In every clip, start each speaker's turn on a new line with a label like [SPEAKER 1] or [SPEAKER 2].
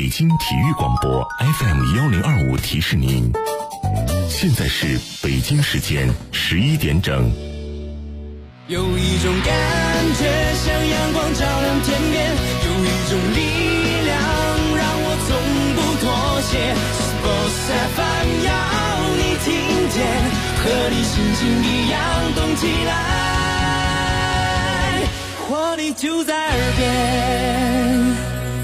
[SPEAKER 1] 北京体育广播 FM1025提示您，现在是北京时间11点整。
[SPEAKER 2] 有一种感觉像阳光照亮天边，有一种力量让我从不妥协。Sports FM 要你听见，和你心情一样动起来，活力就在耳边。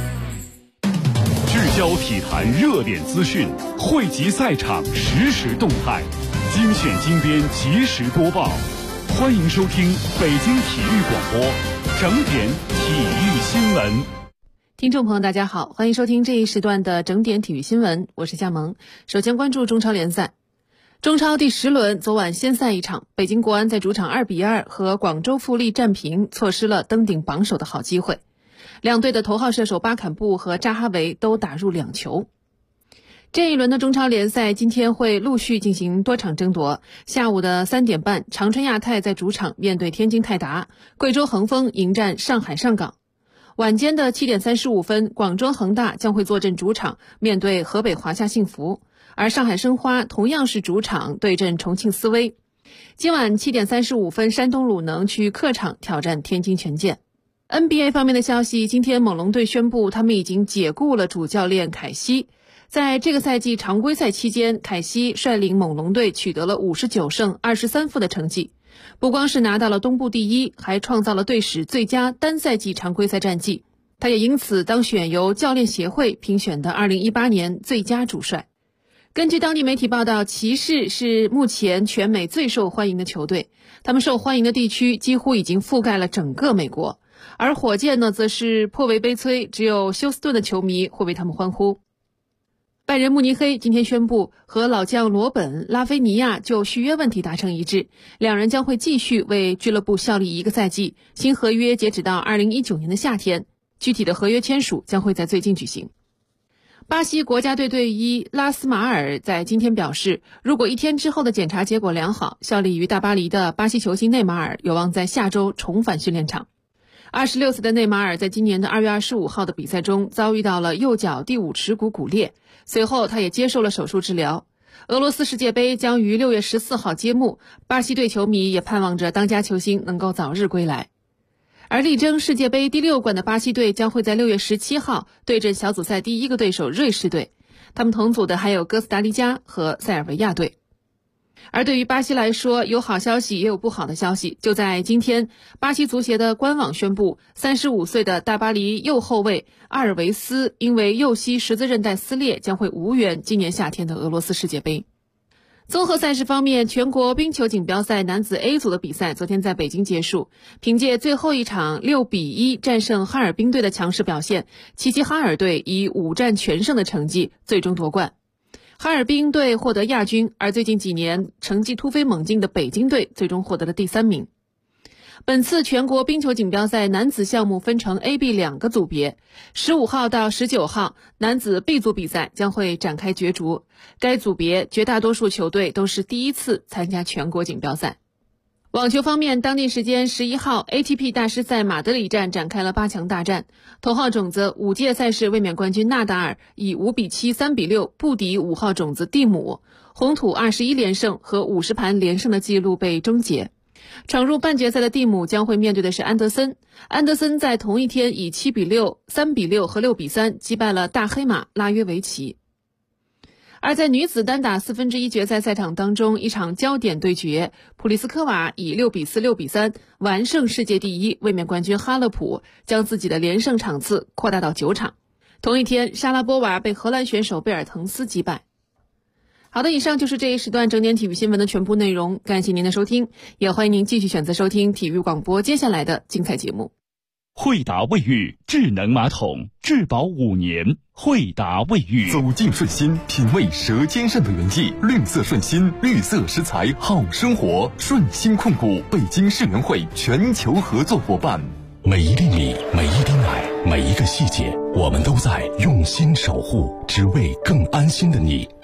[SPEAKER 3] 聚焦体坛热点资讯，汇集赛场实时动态，精选精编及时播报。欢迎收听北京体育广播整点体育新闻。
[SPEAKER 4] 听众朋友大家好，欢迎收听这一时段的整点体育新闻，我是夏萌。首先关注中超联赛。中超第10轮昨晚先赛一场，北京国安在主场2-2和广州富力战平，错失了登顶榜首的好机会。两队的头号射手巴坎布和扎哈维都打入2球。这一轮的中超联赛今天会陆续进行多场争夺。下午的3点半，长春亚泰在主场面对天津泰达，贵州恒丰迎战上海上港。晚间的7点35分，广州恒大将会坐镇主场面对河北华夏幸福，而上海申花同样是主场对阵重庆斯威。今晚7点35分，山东鲁能去客场挑战天津权健。NBA 方面的消息，今天猛龙队宣布他们已经解雇了主教练凯西。在这个赛季常规赛期间，凯西率领猛龙队取得了59胜23负的成绩，不光是拿到了东部第一，还创造了队史最佳单赛季常规赛战绩。他也因此当选由教练协会评选的2018年最佳主帅。根据当地媒体报道，骑士是目前全美最受欢迎的球队，他们受欢迎的地区几乎已经覆盖了整个美国。而火箭呢，则是颇为悲催，只有休斯顿的球迷会为他们欢呼。拜仁慕尼黑今天宣布和老将罗本·拉菲尼亚就续约问题达成一致，两人将会继续为俱乐部效力1个赛季，新合约截止到2019年的夏天，具体的合约签署将会在最近举行。巴西国家队队医拉斯马尔在今天表示，如果1天之后的检查结果良好，效力于大巴黎的巴西球星内马尔有望在下周重返训练场。26岁的内马尔在今年的2月25号的比赛中遭遇到了右脚第5耻骨骨裂，随后他也接受了手术治疗。俄罗斯世界杯将于6月14号揭幕，巴西队球迷也盼望着当家球星能够早日归来。而力争世界杯第6冠的巴西队将会在6月17号对阵小组赛第1个对手瑞士队，他们同组的还有哥斯达黎加和塞尔维亚队。而对于巴西来说，有好消息也有不好的消息。就在今天，巴西足协的官网宣布，35岁的大巴黎右后卫阿尔维斯因为右膝十字韧带撕裂，将会无缘今年夏天的俄罗斯世界杯。综合赛事方面，全国冰球锦标赛男子 A 组的比赛昨天在北京结束，凭借最后一场6-1战胜哈尔滨队的强势表现，齐齐哈尔队以5战全胜的成绩最终夺冠。哈尔滨队获得亚军，而最近几年成绩突飞猛进的北京队最终获得了第3名。本次全国冰球锦标赛男子项目分成 A、B 2个组别，15号到19号男子 B 组比赛将会展开角逐，该组别绝大多数球队都是第一次参加全国锦标赛。网球方面，当地时间11号 ATP 大师赛马德里站展开了8强大战，头号种子5届赛事卫冕冠军纳达尔以5-7、3-6不敌5号种子蒂姆，红土21连胜和50盘连胜的记录被终结。闯入半决赛的蒂姆将会面对的是安德森，安德森在同一天以7-6、3-6和6-3击败了大黑马拉约维奇。而在女子单打1/4决赛赛场当中，一场焦点对决，普利斯科娃以6-4、6-3完胜世界第1卫冕冠军哈勒普，将自己的连胜场次扩大到9场。同一天，莎拉波娃被荷兰选手贝尔滕斯击败。好的，以上就是这一时段整点体育新闻的全部内容，感谢您的收听，也欢迎您继续选择收听体育广播接下来的精彩节目。
[SPEAKER 3] 惠达卫浴智能马桶，质保5年。惠达卫浴，
[SPEAKER 1] 走进顺心，品味舌尖上的原意。绿色顺心，绿色食材好生活。顺心控股北京世园会全球合作伙伴。每一粒米，每一滴奶，每一个细节，我们都在用心守护，只为更安心的你。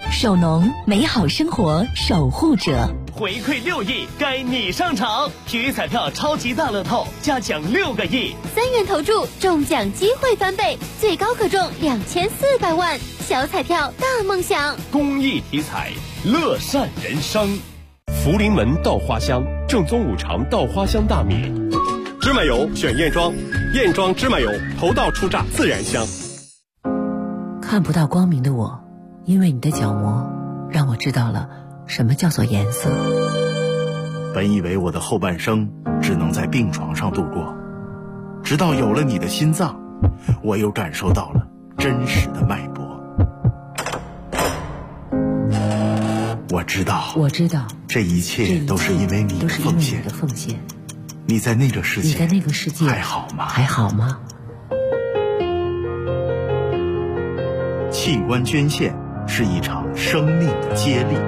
[SPEAKER 5] 首农，美好生活守护者。
[SPEAKER 6] 回馈6亿，该你上场！体育彩票超级大乐透，加奖6个亿
[SPEAKER 7] ，3元投注，中奖机会翻倍，最高可中2400万。小彩票大梦想，
[SPEAKER 6] 公益体彩，乐善人生。
[SPEAKER 8] 福临门稻花香，正宗五常稻花香大米。芝麻油选燕庄，燕庄芝麻油，头道出榨自然香。
[SPEAKER 9] 看不到光明的我，因为你的角膜让我知道了什么叫做颜色。
[SPEAKER 10] 本以为我的后半生只能在病床上度过，直到有了你的心脏，我又感受到了真实的脉搏。我知道，这一切都是因为你的奉献。你在那个世界还好吗？器官捐献是一场生命的接力。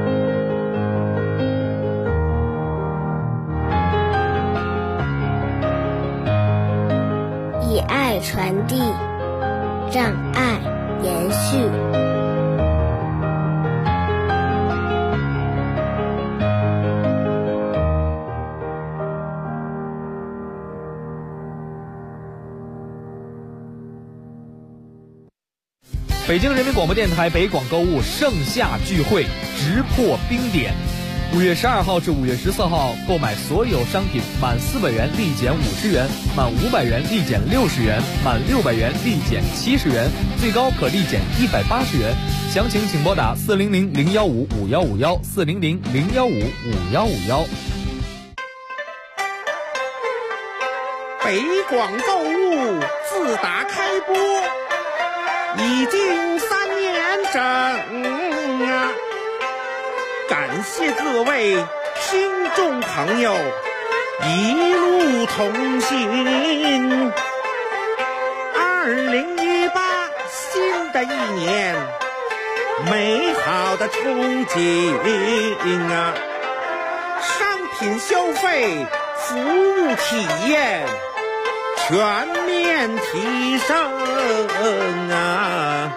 [SPEAKER 11] 以爱传递，让爱延续。
[SPEAKER 12] 北京人民广播电台北广购物盛夏聚会直破冰点，5月12号至5月14号，购买所有商品满400元立减50元，满500元立减60元，满600元立减70元，最高可立减180元。详情请拨打400-015-5151，400-015-5151。
[SPEAKER 13] 北广购物自打开播已经3年整啊！感谢各位听众朋友一路同行。2018新的一年，美好的憧憬啊！商品消费、服务体验全面提升啊！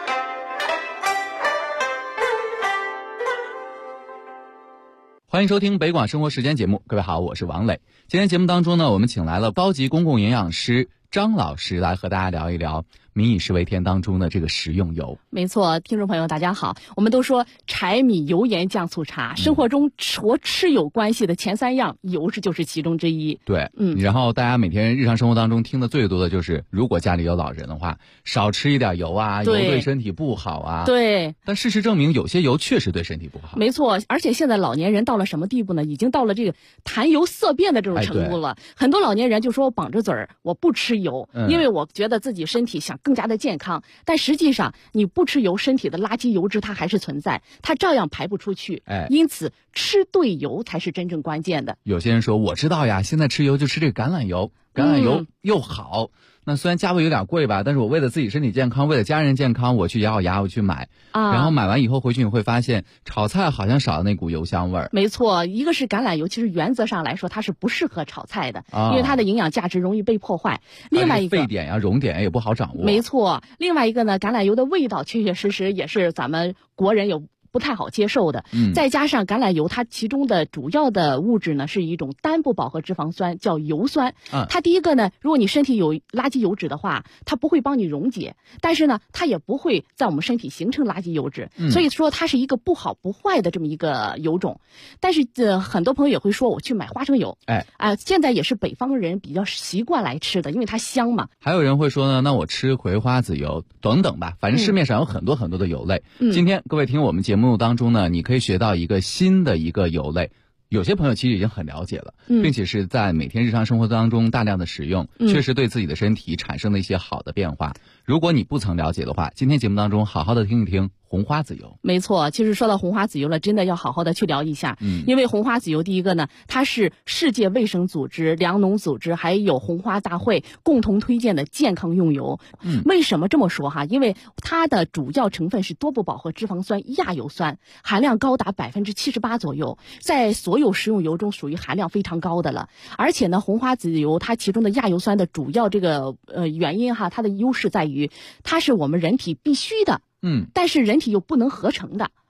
[SPEAKER 14] 欢迎收听北广生活时间节目，各位好，我是王磊。今天节目当中呢，我们请来了高级公共营养师张老师来和大家聊一聊民以食为天当中的这个食用油。
[SPEAKER 15] 没错，听众朋友大家好，我们都说柴米油盐酱醋茶，生活中和吃有关系的前3样，油就是其中之一。
[SPEAKER 14] 对，然后大家每天日常生活当中听的最多的就是，如果家里有老人的话，少吃一点油啊，油对身体不好啊。
[SPEAKER 15] 对。
[SPEAKER 14] 但事实证明，有些油确实对身体不好。
[SPEAKER 15] 没错，而且现在老年人到了什么地步呢？已经到了这个谈油色变的这种程度了。很多老年人就说我绑着嘴儿，我不吃油，因为我觉得自己身体想更加的健康。但实际上，你不吃油，身体的垃圾油脂它还是存在，它照样排不出去。因此吃对油才是真正关键的。
[SPEAKER 14] 有些人说，我知道呀，现在吃油就吃这个橄榄油，橄榄油又好。那虽然价位有点贵吧，但是我为了自己身体健康，为了家人健康，我去咬咬牙我去买然后买完以后回去你会发现，炒菜好像少了那股油香味儿。
[SPEAKER 15] 没错，一个是橄榄油，其实原则上来说它是不适合炒菜的，因为它的营养价值容易被破坏。另外一个
[SPEAKER 14] 沸点呀、熔点也不好掌握。
[SPEAKER 15] 没错，另外一个呢，橄榄油的味道确确实实也是咱们国人有不太好接受的。再加上橄榄油它其中的主要的物质呢是一种单不饱和脂肪酸，叫油酸。它第一个呢，如果你身体有垃圾油脂的话，它不会帮你溶解，但是呢它也不会在我们身体形成垃圾油脂，所以说它是一个不好不坏的这么一个油种。但是很多朋友也会说，我去买花生油，现在也是北方人比较习惯来吃的，因为它香嘛。
[SPEAKER 14] 还有人会说呢，那我吃葵花籽油等等吧，反正市面上有很多很多的油类。今天各位听我们节目当中呢，你可以学到一个新的一个油类，有些朋友其实已经很了解了，并且是在每天日常生活当中大量的使用，确实对自己的身体产生了一些好的变化。如果你不曾了解的话，今天节目当中好好的听一听红花籽油。
[SPEAKER 15] 没错，其实说到红花籽油了，真的要好好的去聊一下。因为红花籽油第一个呢，它是世界卫生组织、粮农组织还有红花大会共同推荐的健康用油。为什么这么说哈？因为它的主要成分是多不饱和脂肪酸亚油酸，含量高达78%左右，在所有食用油中属于含量非常高的了。而且呢，红花籽油它其中的亚油酸的主要这个原因哈，它的优势在于它是我们人体必须的，但是人体又不能合成的。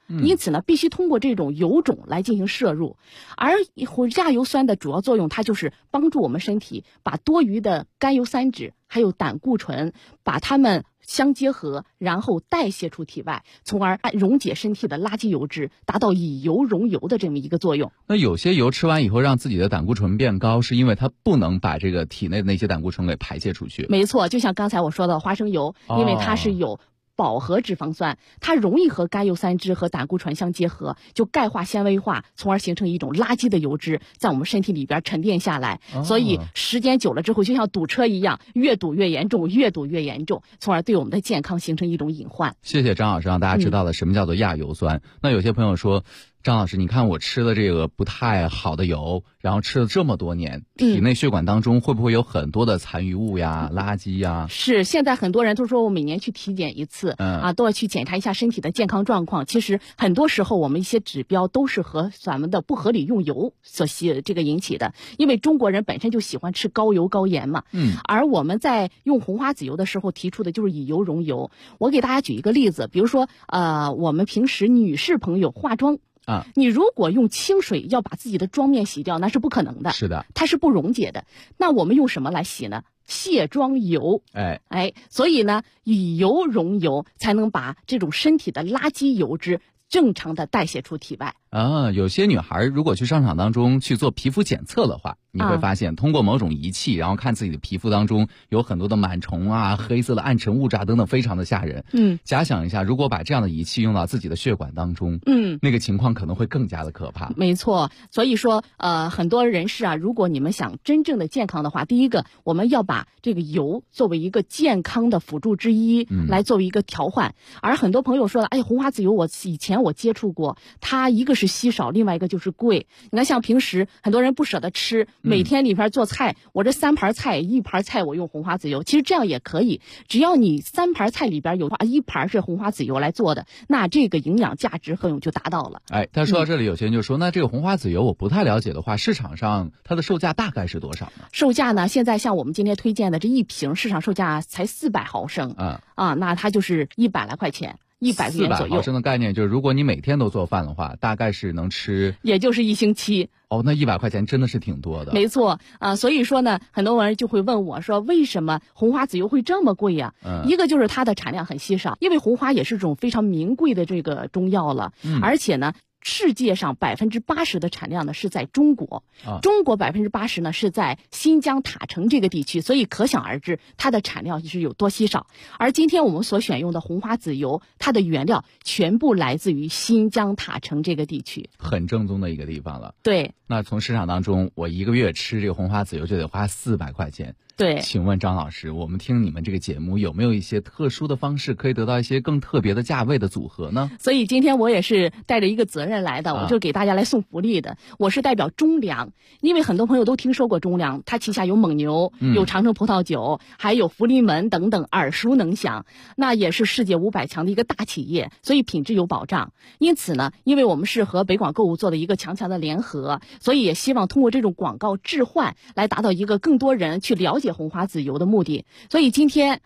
[SPEAKER 15] 因此呢，必须通过这种油种来进行摄入。而亚油酸的主要作用，它就是帮助我们身体把多余的甘油三酯还有胆固醇把它们相结合，然后代谢出体外，从而溶解身体的垃圾油脂，达到以油溶油的这么一个作用。
[SPEAKER 14] 那有些油吃完以后让自己的胆固醇变高，是因为它不能把这个体内的那些胆固醇给排泄出去。
[SPEAKER 15] 没错，就像刚才我说的花生油，因为它是有饱和脂肪酸，它容易和甘油三酯和胆固醇相结合，就钙化纤维化，从而形成一种垃圾的油脂在我们身体里边沉淀下来。所以时间久了之后，就像堵车一样，越堵越严重，越堵越严重，从而对我们的健康形成一种隐患。
[SPEAKER 14] 谢谢张老师让大家知道了什么叫做亚油酸。那有些朋友说，张老师，你看我吃的这个不太好的油，然后吃了这么多年，体内血管当中会不会有很多的残余物呀、垃圾呀？
[SPEAKER 15] 是，现在很多人都说我每年去体检一次，都要去检查一下身体的健康状况。其实很多时候我们一些指标都是和咱们的不合理用油所这个引起的，因为中国人本身就喜欢吃高油高盐嘛。而我们在用红花籽油的时候提出的就是以油溶油。我给大家举一个例子，比如说我们平时女士朋友化妆。你如果用清水要把自己的妆面洗掉，那是不可能的。
[SPEAKER 14] 是的，
[SPEAKER 15] 它是不溶解的。那我们用什么来洗呢？卸妆油。所以呢，以油溶油才能把这种身体的垃圾油脂正常的代谢出体外。
[SPEAKER 14] 有些女孩如果去商场当中去做皮肤检测的话，你会发现通过某种仪器，然后看自己的皮肤当中有很多的螨虫啊、黑色的暗沉物质啊等等，非常的吓人。假想一下，如果把这样的仪器用到自己的血管当中，那个情况可能会更加的可怕。
[SPEAKER 15] 没错，所以说很多人士啊，如果你们想真正的健康的话，第一个我们要把这个油作为一个健康的辅助之一，来作为一个调换。而很多朋友说了，红花籽油以前我接触过，它一个是稀少，另外一个就是贵。你看像平时很多人不舍得吃，每天里边做菜，我这3盘菜1盘菜我用红花籽油，其实这样也可以，只要你3盘菜里边有1盘是红花籽油来做的，那这个营养价值作用就达到了。
[SPEAKER 14] 但说到这里，有些人就说，那这个红花籽油我不太了解的话，市场上它的售价大概是多少呢？
[SPEAKER 15] 售价呢，现在像我们今天推荐的这1瓶市场售价才400毫升，那它就是100来块钱。100元左右。
[SPEAKER 14] 400毫升的概念就是，如果你每天都做饭的话，大概是能吃，
[SPEAKER 15] 也就是1星期。
[SPEAKER 14] 那100块钱真的是挺多的。
[SPEAKER 15] 没错所以说呢，很多人就会问我说，为什么红花籽油会这么贵呀？一个就是它的产量很稀少，因为红花也是种非常名贵的这个中药了，而且呢，世界上80%的产量呢是在中国，中国80%呢是在新疆塔城这个地区，所以可想而知它的产量是有多稀少。而今天我们所选用的红花籽油，它的原料全部来自于新疆塔城这个地区，
[SPEAKER 14] 很正宗的一个地方了。
[SPEAKER 15] 对，
[SPEAKER 14] 那从市场当中，我1个月吃这个红花籽油就得花400块钱。
[SPEAKER 15] 对，
[SPEAKER 14] 请问张老师，我们听你们这个节目有没有一些特殊的方式可以得到一些更特别的价位的组合呢？
[SPEAKER 15] 所以今天我也是带着一个责任来的，我就给大家来送福利的。我是代表中粮，因为很多朋友都听说过中粮，它旗下有蒙牛，有长城葡萄酒，还有福临门等等耳熟能详，那也是世界500强的一个大企业，所以品质有保障。因此呢，因为我们是和北广购物做的一个强的联合，所以也希望通过这种广告置换来达到一个更多人去了解红花籽油的目的。所以今天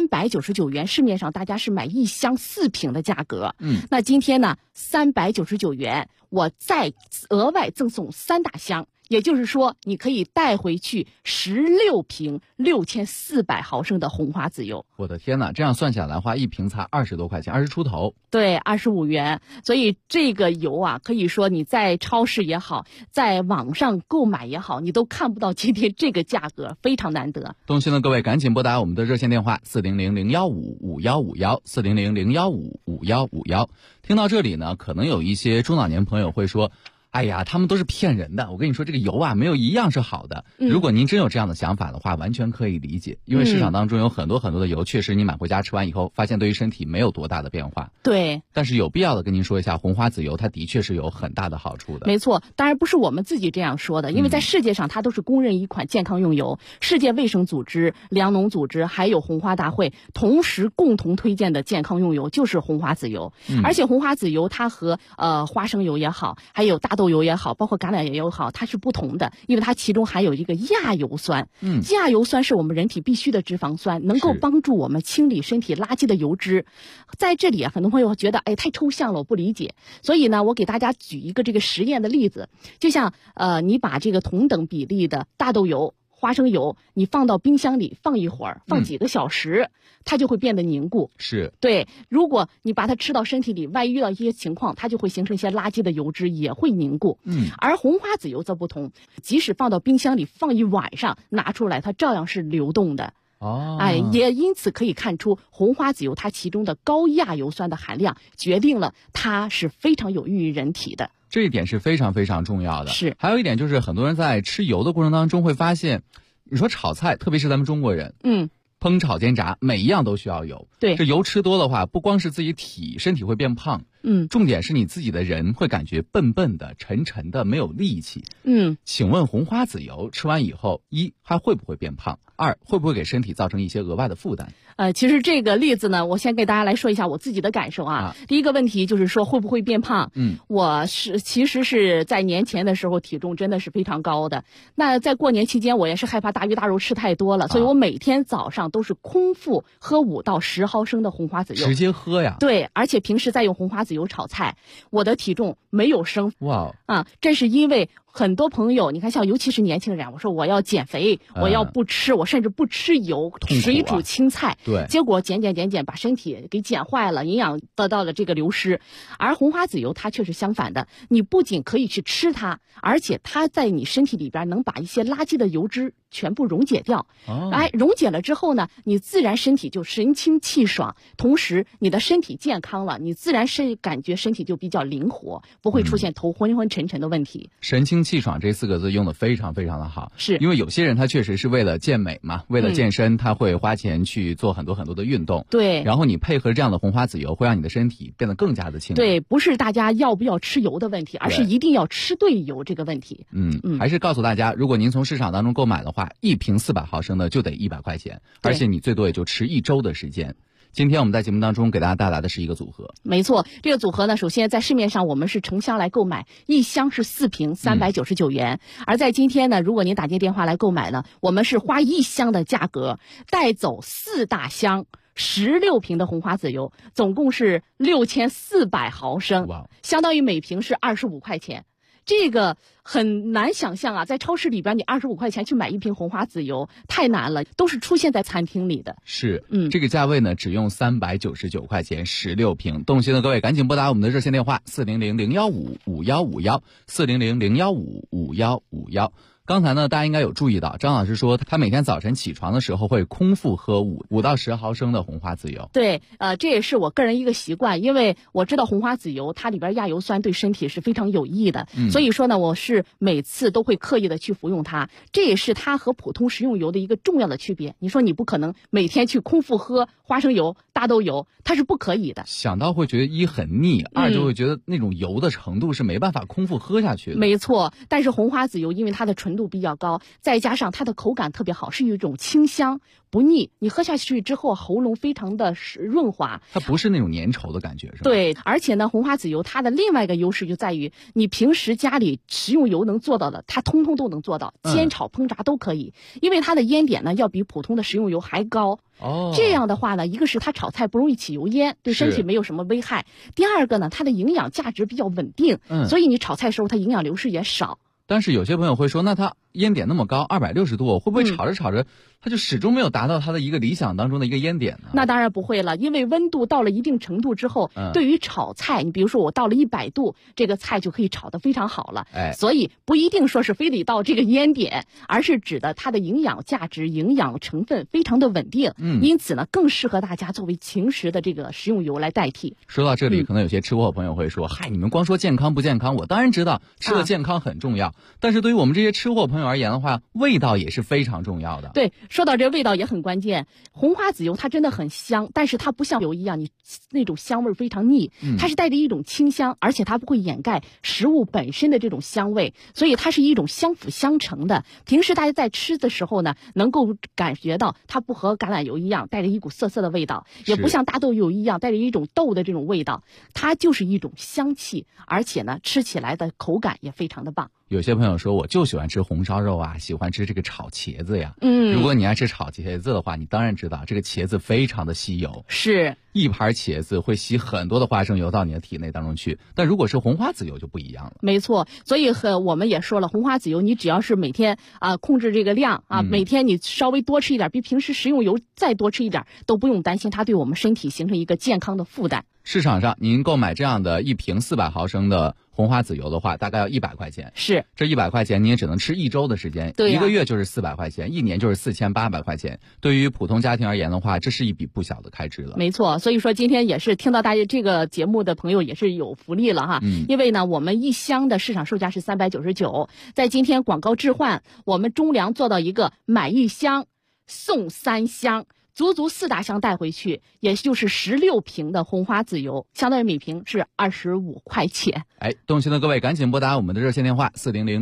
[SPEAKER 15] 399元，市面上大家是买1箱4瓶的价格，那今天呢399元，我再额外赠送3大箱。也就是说，你可以带回去16瓶6400毫升的红花籽油。
[SPEAKER 14] 我的天哪，这样算下来的话，1瓶才20多块钱，20出头。
[SPEAKER 15] 对，25元。所以这个油啊，可以说你在超市也好，在网上购买也好，你都看不到今天这个价格，非常难得。
[SPEAKER 14] 动心的各位赶紧拨打我们的热线电话400-015-5151，400-015-5151。听到这里呢，可能有一些中老年朋友会说，哎呀，他们都是骗人的。我跟你说，这个油啊，没有一样是好的。如果您真有这样的想法的话，完全可以理解。因为市场当中有很多很多的油，确实你买回家吃完以后，发现对于身体没有多大的变化。
[SPEAKER 15] 对。
[SPEAKER 14] 但是有必要的跟您说一下，红花籽油它的确是有很大的好处的。
[SPEAKER 15] 没错，当然不是我们自己这样说的，因为在世界上它都是公认一款健康用油。世界卫生组织、粮农组织还有红花大会同时共同推荐的健康用油就是红花籽油。而且红花籽油它和花生油也好，还有大豆油也好，包括橄榄油也好，它是不同的，因为它其中含有一个亚油酸。亚油酸是我们人体必须的脂肪酸，能够帮助我们清理身体垃圾的油脂。在这里啊，很多朋友觉得太抽象了，我不理解。所以呢，我给大家举一个这个实验的例子，就像你把这个同等比例的大豆油、花生油，你放到冰箱里放一会儿，放几个小时，它就会变得凝固。
[SPEAKER 14] 是
[SPEAKER 15] 对，如果你把它吃到身体里，万一遇到一些情况，它就会形成一些垃圾的油脂，也会凝固。而红花籽油则不同，即使放到冰箱里放一晚上，拿出来它照样是流动的。也因此可以看出，红花籽油它其中的高亚油酸的含量，决定了它是非常有益于人体的。
[SPEAKER 14] 这一点是非常非常重要的。
[SPEAKER 15] 是，
[SPEAKER 14] 还有一点就是，很多人在吃油的过程当中会发现，你说炒菜，特别是咱们中国人，烹炒煎炸，每一样都需要油。
[SPEAKER 15] 对，
[SPEAKER 14] 这油吃多的话，不光是自己身体会变胖，重点是你自己的人会感觉笨笨的、沉沉的，没有力气。请问红花籽油吃完以后，一还会不会变胖？二会不会给身体造成一些额外的负担？
[SPEAKER 15] 其实这个例子呢，我先给大家来说一下我自己的感受啊。第一个问题就是说会不会变胖？我其实是在年前的时候体重真的是非常高的。那在过年期间，我也是害怕大鱼大肉吃太多了，所以我每天早上都是空腹喝5到10毫升的红花籽油，
[SPEAKER 14] 直接喝呀？
[SPEAKER 15] 对，而且平时再用红花籽油炒菜，我的体重没有升。
[SPEAKER 14] 哇
[SPEAKER 15] 这是因为很多朋友，你看像尤其是年轻人，我说我要减肥，我要不吃，我甚至不吃油，水煮青菜，
[SPEAKER 14] 对，
[SPEAKER 15] 结果减，把身体给减坏了，营养得到了这个流失。而红花籽油它却是相反的，你不仅可以去吃它，而且它在你身体里边能把一些垃圾的油脂全部溶解掉。溶解了之后呢，你自然身体就神清气爽，同时你的身体健康了，你自然是感觉身体就比较灵活，不会出现头昏昏沉沉的问题。
[SPEAKER 14] 神清气爽这4个字用的非常非常的好，
[SPEAKER 15] 是
[SPEAKER 14] 因为有些人他确实是为了健美嘛，为了健身，他会花钱去做很多很多的运动。
[SPEAKER 15] 对，
[SPEAKER 14] 然后你配合这样的红花籽油，会让你的身体变得更加的轻。
[SPEAKER 15] 对，不是大家要不要吃油的问题，而是一定要吃对油这个问题。
[SPEAKER 14] 还是告诉大家，如果您从市场当中购买的话，1瓶400毫升的就得100块钱，而且你最多也就吃1周的时间。今天我们在节目当中给大家带来的是一个组合。
[SPEAKER 15] 没错，这个组合呢，首先在市面上我们是成箱来购买，一箱是4瓶，399元。而在今天呢，如果您打进电话来购买呢，我们是花1箱的价格带走4大箱16瓶的红花籽油，总共是6400毫升，相当于每瓶是25块钱。这个很难想象啊，在超市里边你25块钱去买1瓶红花籽油太难了，都是出现在餐厅里的。
[SPEAKER 14] 是，这个价位呢只用399块钱16瓶。动心的各位赶紧拨打我们的热线电话400-015-5151，400-015-5151。刚才呢，大家应该有注意到，张老师说他每天早晨起床的时候会空腹喝5到10毫升的红花籽油。
[SPEAKER 15] 对，这也是我个人一个习惯，因为我知道红花籽油它里边亚油酸对身体是非常有益的，所以说呢，我是每次都会刻意的去服用它，这也是它和普通食用油的一个重要的区别。你说你不可能每天去空腹喝花生油、大豆油，它是不可以的。
[SPEAKER 14] 想到会觉得一很腻，二就会觉得那种油的程度是没办法空腹喝下去的。
[SPEAKER 15] 没错，但是红花籽油因为它的纯度比较高，再加上它的口感特别好，是一种清香不腻，你喝下去之后喉咙非常的润滑，
[SPEAKER 14] 它不是那种粘稠的感觉，是吧？
[SPEAKER 15] 对，而且呢，红花籽油它的另外一个优势就在于你平时家里食用油能做到的，它通通都能做到，煎炒烹炸都可以，因为它的烟点呢要比普通的食用油还高。这样的话呢，一个是它炒菜不容易起油烟，对身体没有什么危害；第二个呢，它的营养价值比较稳定，所以你炒菜的时候它营养流失也少。
[SPEAKER 14] 但是有些朋友会说，那它烟点那么高，260度，会不会炒着炒着它就始终没有达到它的一个理想当中的一个烟点呢？
[SPEAKER 15] 那当然不会了，因为温度到了一定程度之后，对于炒菜，你比如说我到了100度，这个菜就可以炒得非常好了。所以不一定说是非得到这个烟点，而是指的它的营养价值、营养成分非常的稳定，因此呢，更适合大家作为情食的这个食用油来代替。
[SPEAKER 14] 说到这里，可能有些吃货朋友会说，嗨，你们光说健康不健康，我当然知道吃的健康很重要，但是对于我们这些吃货朋友友而言的话，味道也是非常重要的。
[SPEAKER 15] 对，说到这味道也很关键。红花籽油它真的很香，但是它不像油一样，你那种香味非常腻，它是带着一种清香，而且它不会掩盖食物本身的这种香味，所以它是一种相辅相成的。平时大家在吃的时候呢，能够感觉到它不和橄榄油一样带着一股涩涩的味道，也不像大豆油一样带着一种豆的这种味道，它就是一种香气，而且呢吃起来的口感也非常的棒。
[SPEAKER 14] 有些朋友说我就喜欢吃红烧肉啊，喜欢吃这个炒茄子呀。如果你爱吃炒茄子的话，你当然知道这个茄子非常的吸油，
[SPEAKER 15] 是
[SPEAKER 14] 一盘茄子会吸很多的花生油到你的体内当中去。但如果是红花籽油就不一样了。
[SPEAKER 15] 没错，所以我们也说了，红花籽油你只要是每天控制这个量每天你稍微多吃一点，比平时食用油再多吃一点，都不用担心它对我们身体形成一个健康的负担。
[SPEAKER 14] 市场上您购买这样的一瓶400毫升的红花籽油的话，大概要100块钱。
[SPEAKER 15] 是，
[SPEAKER 14] 这100块钱你也只能吃1周的时间，
[SPEAKER 15] 对
[SPEAKER 14] 1个月就是400块钱，1年就是4800块钱。对于普通家庭而言的话，这是一笔不小的开支了。
[SPEAKER 15] 没错，所以说今天也是听到大家这个节目的朋友也是有福利了哈。因为呢，我们一箱的市场售价是399，在今天广告置换，我们中粮做到一个买1箱送3箱。足4大箱带回去，也就是16瓶的红花籽油，相当于每瓶是25块钱。
[SPEAKER 14] 动心的各位赶紧拨打我们的热线电话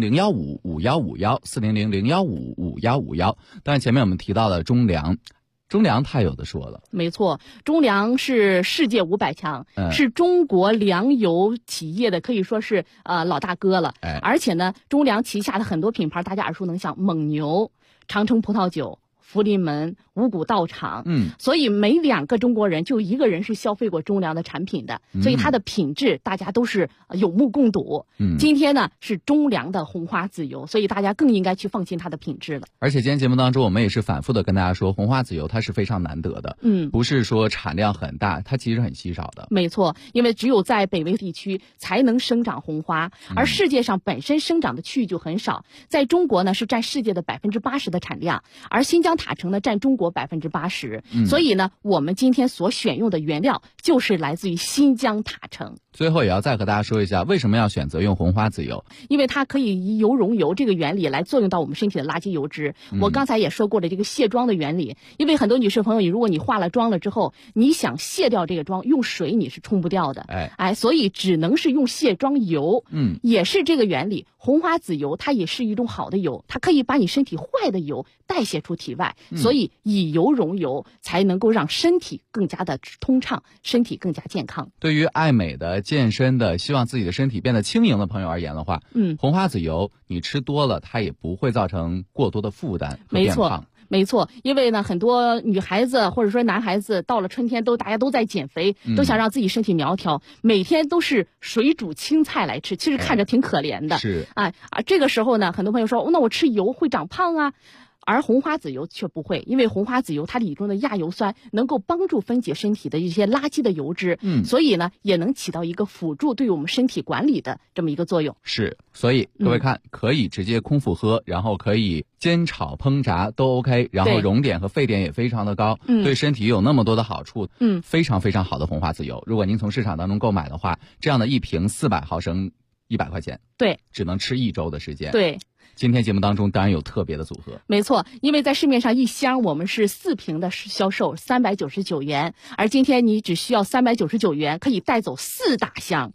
[SPEAKER 14] 400-015-5151，400-015-5151。当然前面我们提到了中粮太有的说了。
[SPEAKER 15] 没错，中粮是世界500强，是中国粮油企业的可以说是老大哥了。而且呢，中粮旗下的很多品牌大家耳熟能详，蒙牛、长城葡萄酒、福临门、五谷道场，所以每2个中国人就1个人是消费过中粮的产品的，所以它的品质大家都是有目共睹。今天呢是中粮的红花籽油，所以大家更应该去放心它的品质了。
[SPEAKER 14] 而且今天节目当中我们也是反复的跟大家说，红花籽油它是非常难得的，不是说产量很大，它其实很稀少的。
[SPEAKER 15] 没错，因为只有在北纬地区才能生长红花，而世界上本身生长的区域就很少，在中国呢是占世界的80%的产量，而新疆塔城呢占中国80%。所以呢，我们今天所选用的原料就是来自于新疆塔城。
[SPEAKER 14] 最后也要再和大家说一下，为什么要选择用红花籽油？
[SPEAKER 15] 因为它可以以油溶油这个原理来作用到我们身体的垃圾油脂。我刚才也说过了这个卸妆的原理，因为很多女士朋友，如果你化了妆了之后，你想卸掉这个妆，用水你是冲不掉的，所以只能是用卸妆油。也是这个原理。红花籽油它也是一种好的油，它可以把你身体坏的油代谢出体外，所以以油溶油才能够让身体更加的通畅，身体更加健康。
[SPEAKER 14] 对于爱美的、健身的、希望自己的身体变得轻盈的朋友而言的话，红花籽油你吃多了，它也不会造成过多的负担和变胖。
[SPEAKER 15] 没错，因为呢，很多女孩子或者说男孩子到了春天大家都在减肥，都想让自己身体苗条，每天都是水煮青菜来吃，其实看着挺可怜的。
[SPEAKER 14] 是
[SPEAKER 15] 这个时候呢，很多朋友说，那我吃油会长胖啊。而红花籽油却不会，因为红花籽油它里中的亚油酸能够帮助分解身体的一些垃圾的油脂，所以呢也能起到一个辅助对我们身体管理的这么一个作用。
[SPEAKER 14] 是，所以各位看，可以直接空腹喝，然后可以煎炒烹炸都 OK， 然后熔点和沸点也非常的高，对身体有那么多的好处，非常非常好的红花籽油。如果您从市场当中购买的话，这样的一瓶400毫升100块钱，
[SPEAKER 15] 对，
[SPEAKER 14] 只能吃1周的时间。
[SPEAKER 15] 对。
[SPEAKER 14] 今天节目当中当然有特别的组合，
[SPEAKER 15] 没错，因为在市面上一箱我们是4瓶的销售399元，而今天你只需要399元可以带走4大箱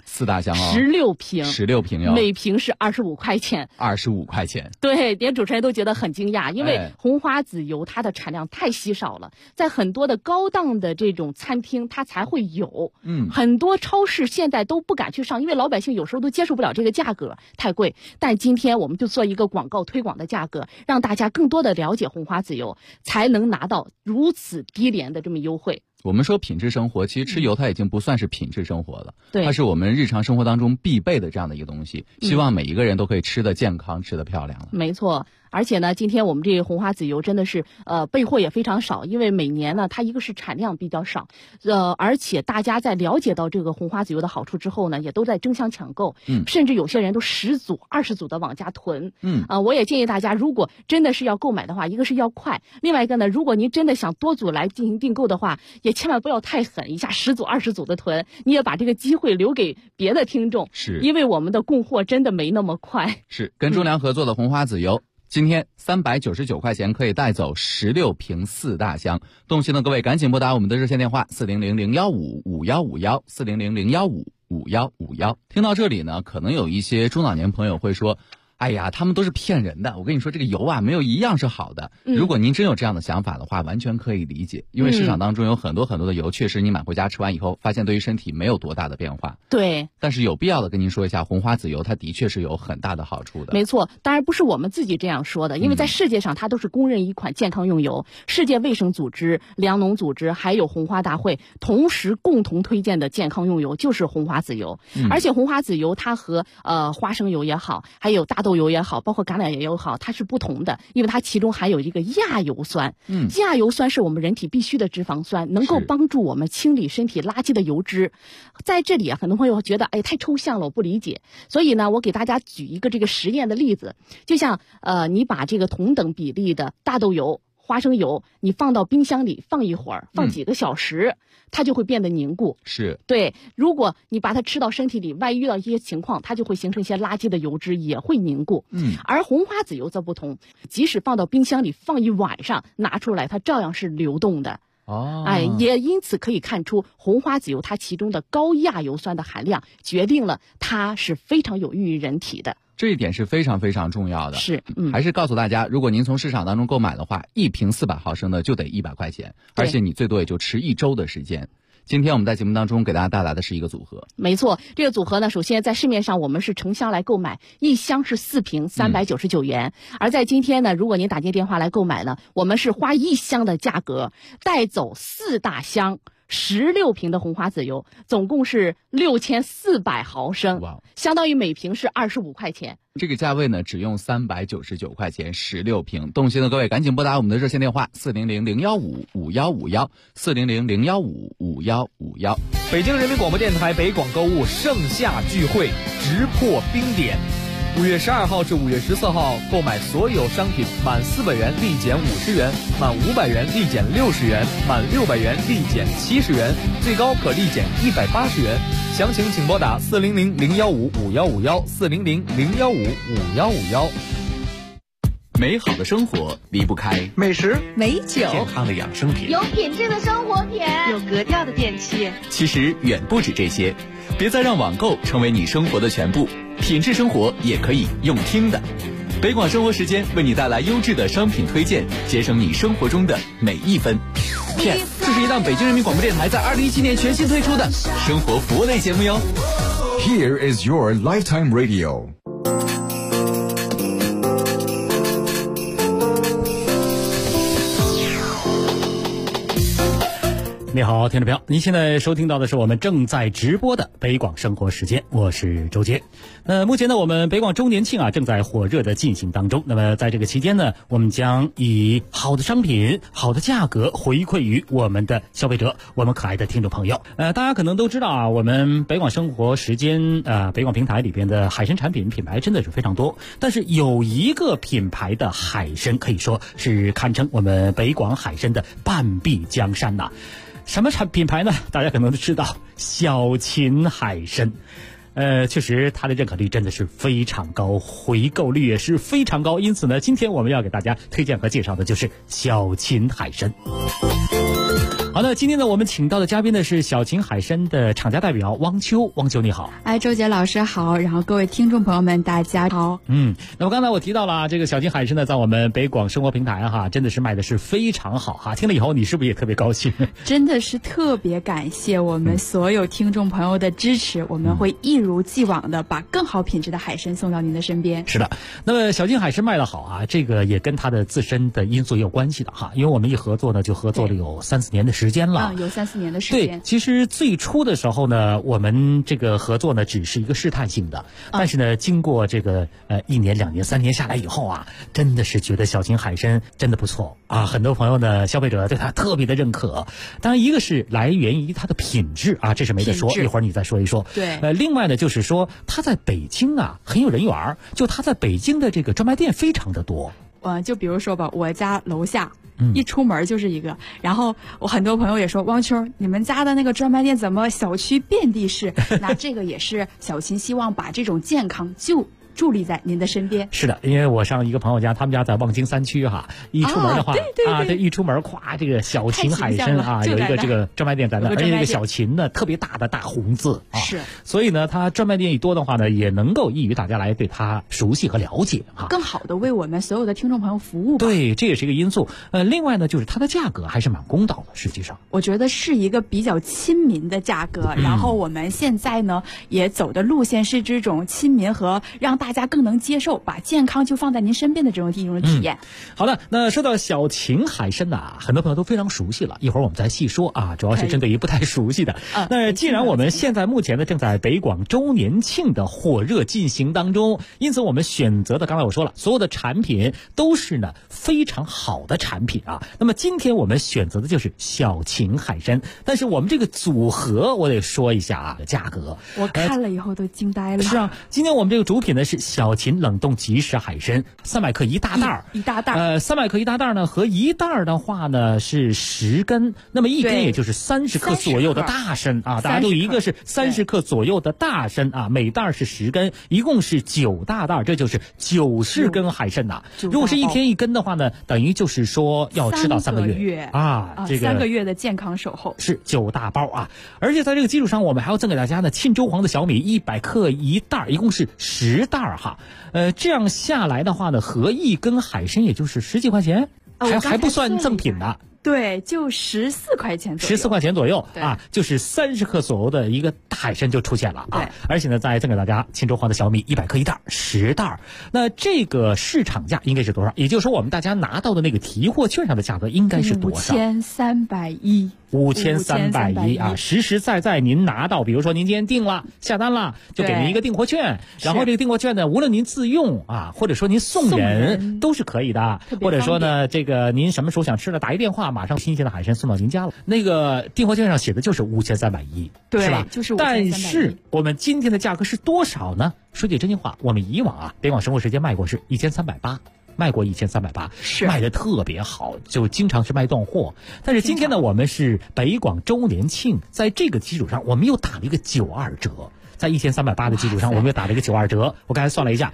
[SPEAKER 15] ，16瓶哟，每瓶是25块钱
[SPEAKER 14] ，25块钱。
[SPEAKER 15] 对，连主持人都觉得很惊讶，因为红花籽油它的产量太稀少了，在很多的高档的这种餐厅它才会有，很多超市现在都不敢去上，因为老百姓有时候都接受不了这个价格太贵，但今天我们就做一个广告推广的价格，让大家更多的了解红花籽油，才能拿到如此低廉的这么优惠。
[SPEAKER 14] 我们说品质生活，其实吃油它已经不算是品质生活了，
[SPEAKER 15] 它
[SPEAKER 14] 是我们日常生活当中必备的这样的一个东西，希望每一个人都可以吃得健康，吃得漂亮了。
[SPEAKER 15] 没错。而且呢，今天我们这个红花籽油真的是备货也非常少，因为每年呢它一个是产量比较少，而且大家在了解到这个红花籽油的好处之后呢，也都在争相抢购，甚至有些人都10组20组的往家囤。我也建议大家，如果真的是要购买的话，一个是要快，另外一个呢，如果您真的想多组来进行订购的话，也千万不要太狠，一下10组20组的囤，你也把这个机会留给别的听众，
[SPEAKER 14] 是因
[SPEAKER 15] 为我们的供货真的没那么快。
[SPEAKER 14] 是跟中粮合作的红花籽油今天399块钱可以带走16瓶4大箱。动心的各位赶紧拨打我们的热线电话400-015-5151，400-015-5151。听到这里呢，可能有一些中老年朋友会说，哎呀，他们都是骗人的。我跟你说，这个油啊，没有一样是好的。如果您真有这样的想法的话，完全可以理解。因为市场当中有很多很多的油，确实你买回家吃完以后，发现对于身体没有多大的变化。
[SPEAKER 15] 对。
[SPEAKER 14] 但是有必要的跟您说一下，红花籽油它的确是有很大的好处的。
[SPEAKER 15] 没错，当然不是我们自己这样说的，因为在世界上它都是公认一款健康用油。世界卫生组织、粮农组织还有红花大会同时共同推荐的健康用油就是红花籽油。而且红花籽油它和花生油也好，还有大豆油也好，包括橄榄油也好，它是不同的，因为它其中含有一个亚油酸。亚油酸是我们人体必需的脂肪酸，能够帮助我们清理身体垃圾的油脂。在这里啊，很多朋友觉得太抽象了，我不理解。所以呢，我给大家举一个这个实验的例子，就像你把这个同等比例的大豆油、花生油，你放到冰箱里放一会儿，放几个小时，它就会变得凝固。
[SPEAKER 14] 是。
[SPEAKER 15] 对，如果你把它吃到身体里，万一遇到一些情况，它就会形成一些垃圾的油脂，也会凝固。而红花籽油则不同，即使放到冰箱里放一晚上，拿出来它照样是流动的。也因此可以看出，红花籽油它其中的高亚油酸的含量，决定了它是非常有益于人体的。
[SPEAKER 14] 这一点是非常非常重要的。
[SPEAKER 15] 是，
[SPEAKER 14] 还是告诉大家，如果您从市场当中购买的话，1瓶400毫升的就得100块钱，而且你最多也就吃1周的时间。今天我们在节目当中给大家带来的是一个组合。
[SPEAKER 15] 没错，这个组合呢，首先在市面上我们是成箱来购买，一箱是4瓶，399元。而在今天呢，如果您打进电话来购买呢，我们是花1箱的价格带走4大箱16瓶的红花籽油，总共是6400毫升，相当于每瓶是25块钱。
[SPEAKER 14] 这个价位呢，只用399块钱16瓶。动心的各位赶紧拨打我们的热线电话400-015-5151，400-015-5151。
[SPEAKER 12] 北京人民广播电台北广购物盛夏聚会直破冰点，5月12号至5月14号，购买所有商品满400元立减50元，满500元立减60元，满600元立减70元，最高可立减180元。详情请拨打400-015-5151，400-015-5151。
[SPEAKER 1] 美好的生活离不开
[SPEAKER 16] 美食、
[SPEAKER 5] 美酒、
[SPEAKER 1] 健康的养生品，
[SPEAKER 7] 有品质的生活品，
[SPEAKER 16] 有格调的电器。
[SPEAKER 1] 其实远不止这些，别再让网购成为你生活的全部，品质生活也可以用听的。北广生活时间为你带来优质的商品推荐，节省你生活中的每一分。PS， 这是一档北京人民广播电台在2017年全新推出的生活服务类节目哟。
[SPEAKER 17] Here is your lifetime radio。
[SPEAKER 18] 你好，听众朋友，您现在收听到的是我们正在直播的北广生活时间，我是周杰。目前呢，我们北广周年庆啊正在火热的进行当中。那么在这个期间呢，我们将以好的商品、好的价格回馈于我们的消费者，我们可爱的听众朋友。大家可能都知道啊，我们北广生活时间北广平台里边的海参产品品牌真的是非常多，但是有一个品牌的海参可以说是堪称我们北广海参的半壁江山呐。什么品牌呢？大家可能都知道，小秦海参。确实它的认可率真的是非常高，回购率也是非常高，因此呢，今天我们要给大家推荐和介绍的就是小秦海参。好的，今天呢，我们请到的嘉宾呢是小秦海参的厂家代表汪秋。汪秋你好。
[SPEAKER 19] 周杰老师好，然后各位听众朋友们大家好。
[SPEAKER 18] 那么刚才我提到了这个小秦海参呢，在我们北广生活平台哈，真的是卖的是非常好哈。听了以后你是不是也特别高兴？
[SPEAKER 19] 真的是特别感谢我们所有听众朋友的支持，我们会一如既往的把更好品质的海参送到您的身边。
[SPEAKER 18] 是的，那么小秦海参卖得好啊，这个也跟它的自身的因素也有关系的哈，因为我们一合作呢就合作了有3-4年的时间了。
[SPEAKER 19] 有3-4年的时间。
[SPEAKER 18] 对，其实最初的时候呢，我们这个合作呢只是一个试探性的，但是呢，经过这个1年、2年、3年下来以后啊，真的是觉得小秦海参真的不错啊，很多朋友呢，消费者对它特别的认可。当然，一个是来源于它的品质啊，这是没得说，一会儿你再说一说。
[SPEAKER 19] 对。
[SPEAKER 18] 另外呢，就是说它在北京啊很有人缘，就它在北京的这个专卖店非常的多。
[SPEAKER 19] 就比如说吧，我家楼下。一出门就是一个，然后我很多朋友也说，汪秋，你们家的那个专卖店怎么小区遍地是？那这个也是小秦希望把这种健康就伫立在您的身边。
[SPEAKER 18] 是的，因为我上一个朋友家，他们家在望京3区哈，一出门的话对，一出门咵，这个小秦海参啊，有一个这个专卖店在那，而且这个小秦呢特别大的大红字啊，
[SPEAKER 19] 是，
[SPEAKER 18] 所以呢，它专卖店一多的话呢，也能够益于大家来对它熟悉和了解哈，
[SPEAKER 19] 更好的为我们所有的听众朋友服务吧。
[SPEAKER 18] 对，这也是一个因素。另外呢，就是它的价格还是蛮公道的，实际上
[SPEAKER 19] 我觉得是一个比较亲民的价格。然后我们现在呢也走的路线是这种亲民和让大家更能接受，把健康就放在您身边的这种体验。
[SPEAKER 18] 好了，那说到小秦海参呐，很多朋友都非常熟悉了，一会儿我们再细说啊，主要是针对于不太熟悉的。那既然我们现在目前呢正在北广周年庆的火热进行当中，因此我们选择的，刚才我说了，所有的产品都是呢非常好的产品啊。那么今天我们选择的就是小秦海参，但是我们这个组合我得说一下啊，价格
[SPEAKER 19] 我看了以后都惊呆了。
[SPEAKER 18] 是啊，今天我们这个主品呢是小秦冷冻即食海参，300克一大袋
[SPEAKER 19] 一大袋。
[SPEAKER 18] 300克一大袋呢，和一袋的话呢是10根，那么一根也就是30克左右的大参啊，大家都一个是30克左右的大参啊，每袋是10根，一共是9大袋，这就是90根海参呐。如果是一天一根的话呢，等于就是说要吃到3个月啊，这个
[SPEAKER 19] 3个月的健康守候
[SPEAKER 18] 是9大包啊。而且在这个基础上，我们还要赠给大家呢沁州黄的小米100克一袋，一共是10袋哈。这样下来的话呢，合一根海参也就是10几块钱，还不算赠品呢。
[SPEAKER 19] 对，就14块钱左右
[SPEAKER 18] ，14块钱左右啊，就是30克左右的一个大海参就出现了啊！而且呢，再赠给大家沁州黄的小米100克一袋，10袋。那这个市场价应该是多少？也就是说，我们大家拿到的那个提货券上的价格应该是多少
[SPEAKER 19] ？5310。
[SPEAKER 18] 5310啊，实实在在您拿到，比如说您今天订了下单了，就给您一个订货券，然后这个订货券呢，无论您自用啊，或者说您送人都是可以的，或者说呢，这个您什么时候想吃了，打一电话，马上新鲜的海参送到您家了。那个订货券上写的就是5310，
[SPEAKER 19] 对，
[SPEAKER 18] 是吧？
[SPEAKER 19] 就是5310。
[SPEAKER 18] 但是我们今天的价格是多少呢？说句真心话，我们以往啊，北广生活时间卖过是1380。卖过1380，是卖的特别好，就经常是卖断货。但是今天呢，我们是北广周年庆，在这个基础上，我们又打了一个92折，在1380的基础上，我们又打了一个92折。我刚才算了一下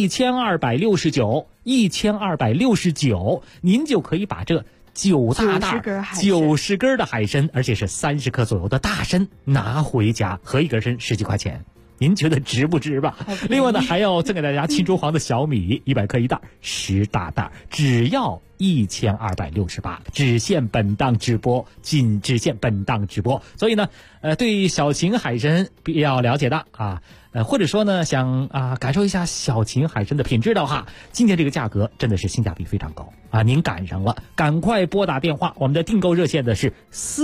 [SPEAKER 18] ，1269，您就可以把这9大袋90根的海参，而且是30克左右的大参拿回家，合一根参10几块钱。您觉得值不值吧？另外呢，还要赠给大家沁州黄的小米100克一袋，10大袋，只要1268，只限本档直播，仅只限本档直播。所以呢，对小秦海参比较了解的啊，或者说呢想感受一下小秦海参的品质的话，今天这个价格真的是性价比非常高啊！您赶上了，赶快拨打电话，我们的订购热线的是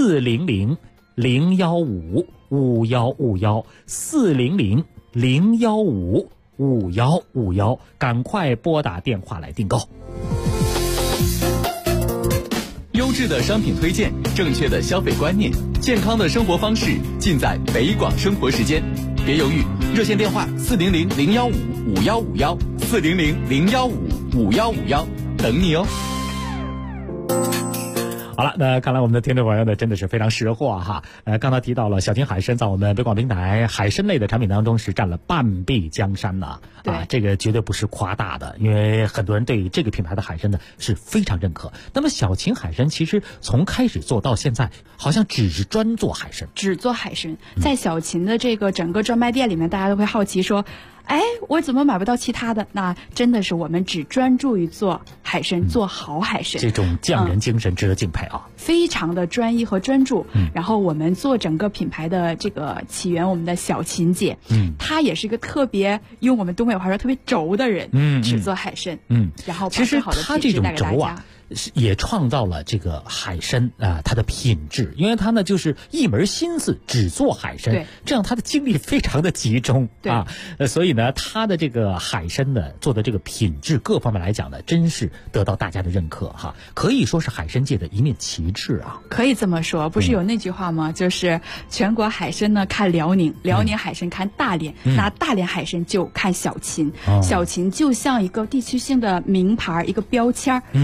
[SPEAKER 18] 400-015-5151，400-015-5151，赶快拨打电话来订购。
[SPEAKER 1] 优质的商品推荐，正确的消费观念，健康的生活方式，尽在北广生活时间。别犹豫，热线电话400-015-5151，400-015-5151，等你哦。
[SPEAKER 18] 好了，那看来我们的听众朋友呢真的是非常识货哈。刚才提到了小秦海参在我们北广平台海参类的产品当中是占了半壁江山呐，这个绝对不是夸大的，因为很多人对这个品牌的海参呢是非常认可。那么小秦海参其实从开始做到现在，好像只是专做海参，
[SPEAKER 19] 只做海参。在小秦的这个整个专卖店里面，大家都会好奇说，哎，我怎么买不到其他的？那真的是我们只专注于做海参，做好海参。
[SPEAKER 18] 这种匠人精神值得敬佩啊！
[SPEAKER 19] 非常的专一和专注。然后我们做整个品牌的这个起源，我们的小秦姐，她也是一个特别用我们东北话说特别轴的人，只做海参。然后
[SPEAKER 18] 其实她这种轴啊，也创造了这个海参它的品质，因为它呢就是一门心思只做海参，这样它的精力非常的集中啊，所以呢它的这个海参呢做的这个品质各方面来讲呢，真是得到大家的认可哈，可以说是海参界的一面旗帜啊。
[SPEAKER 19] 可以这么说，不是有那句话吗？就是全国海参呢看辽宁，辽宁海参看大连，那大连海参就看小秦，小秦就像一个地区性的名牌，一个标签，一个标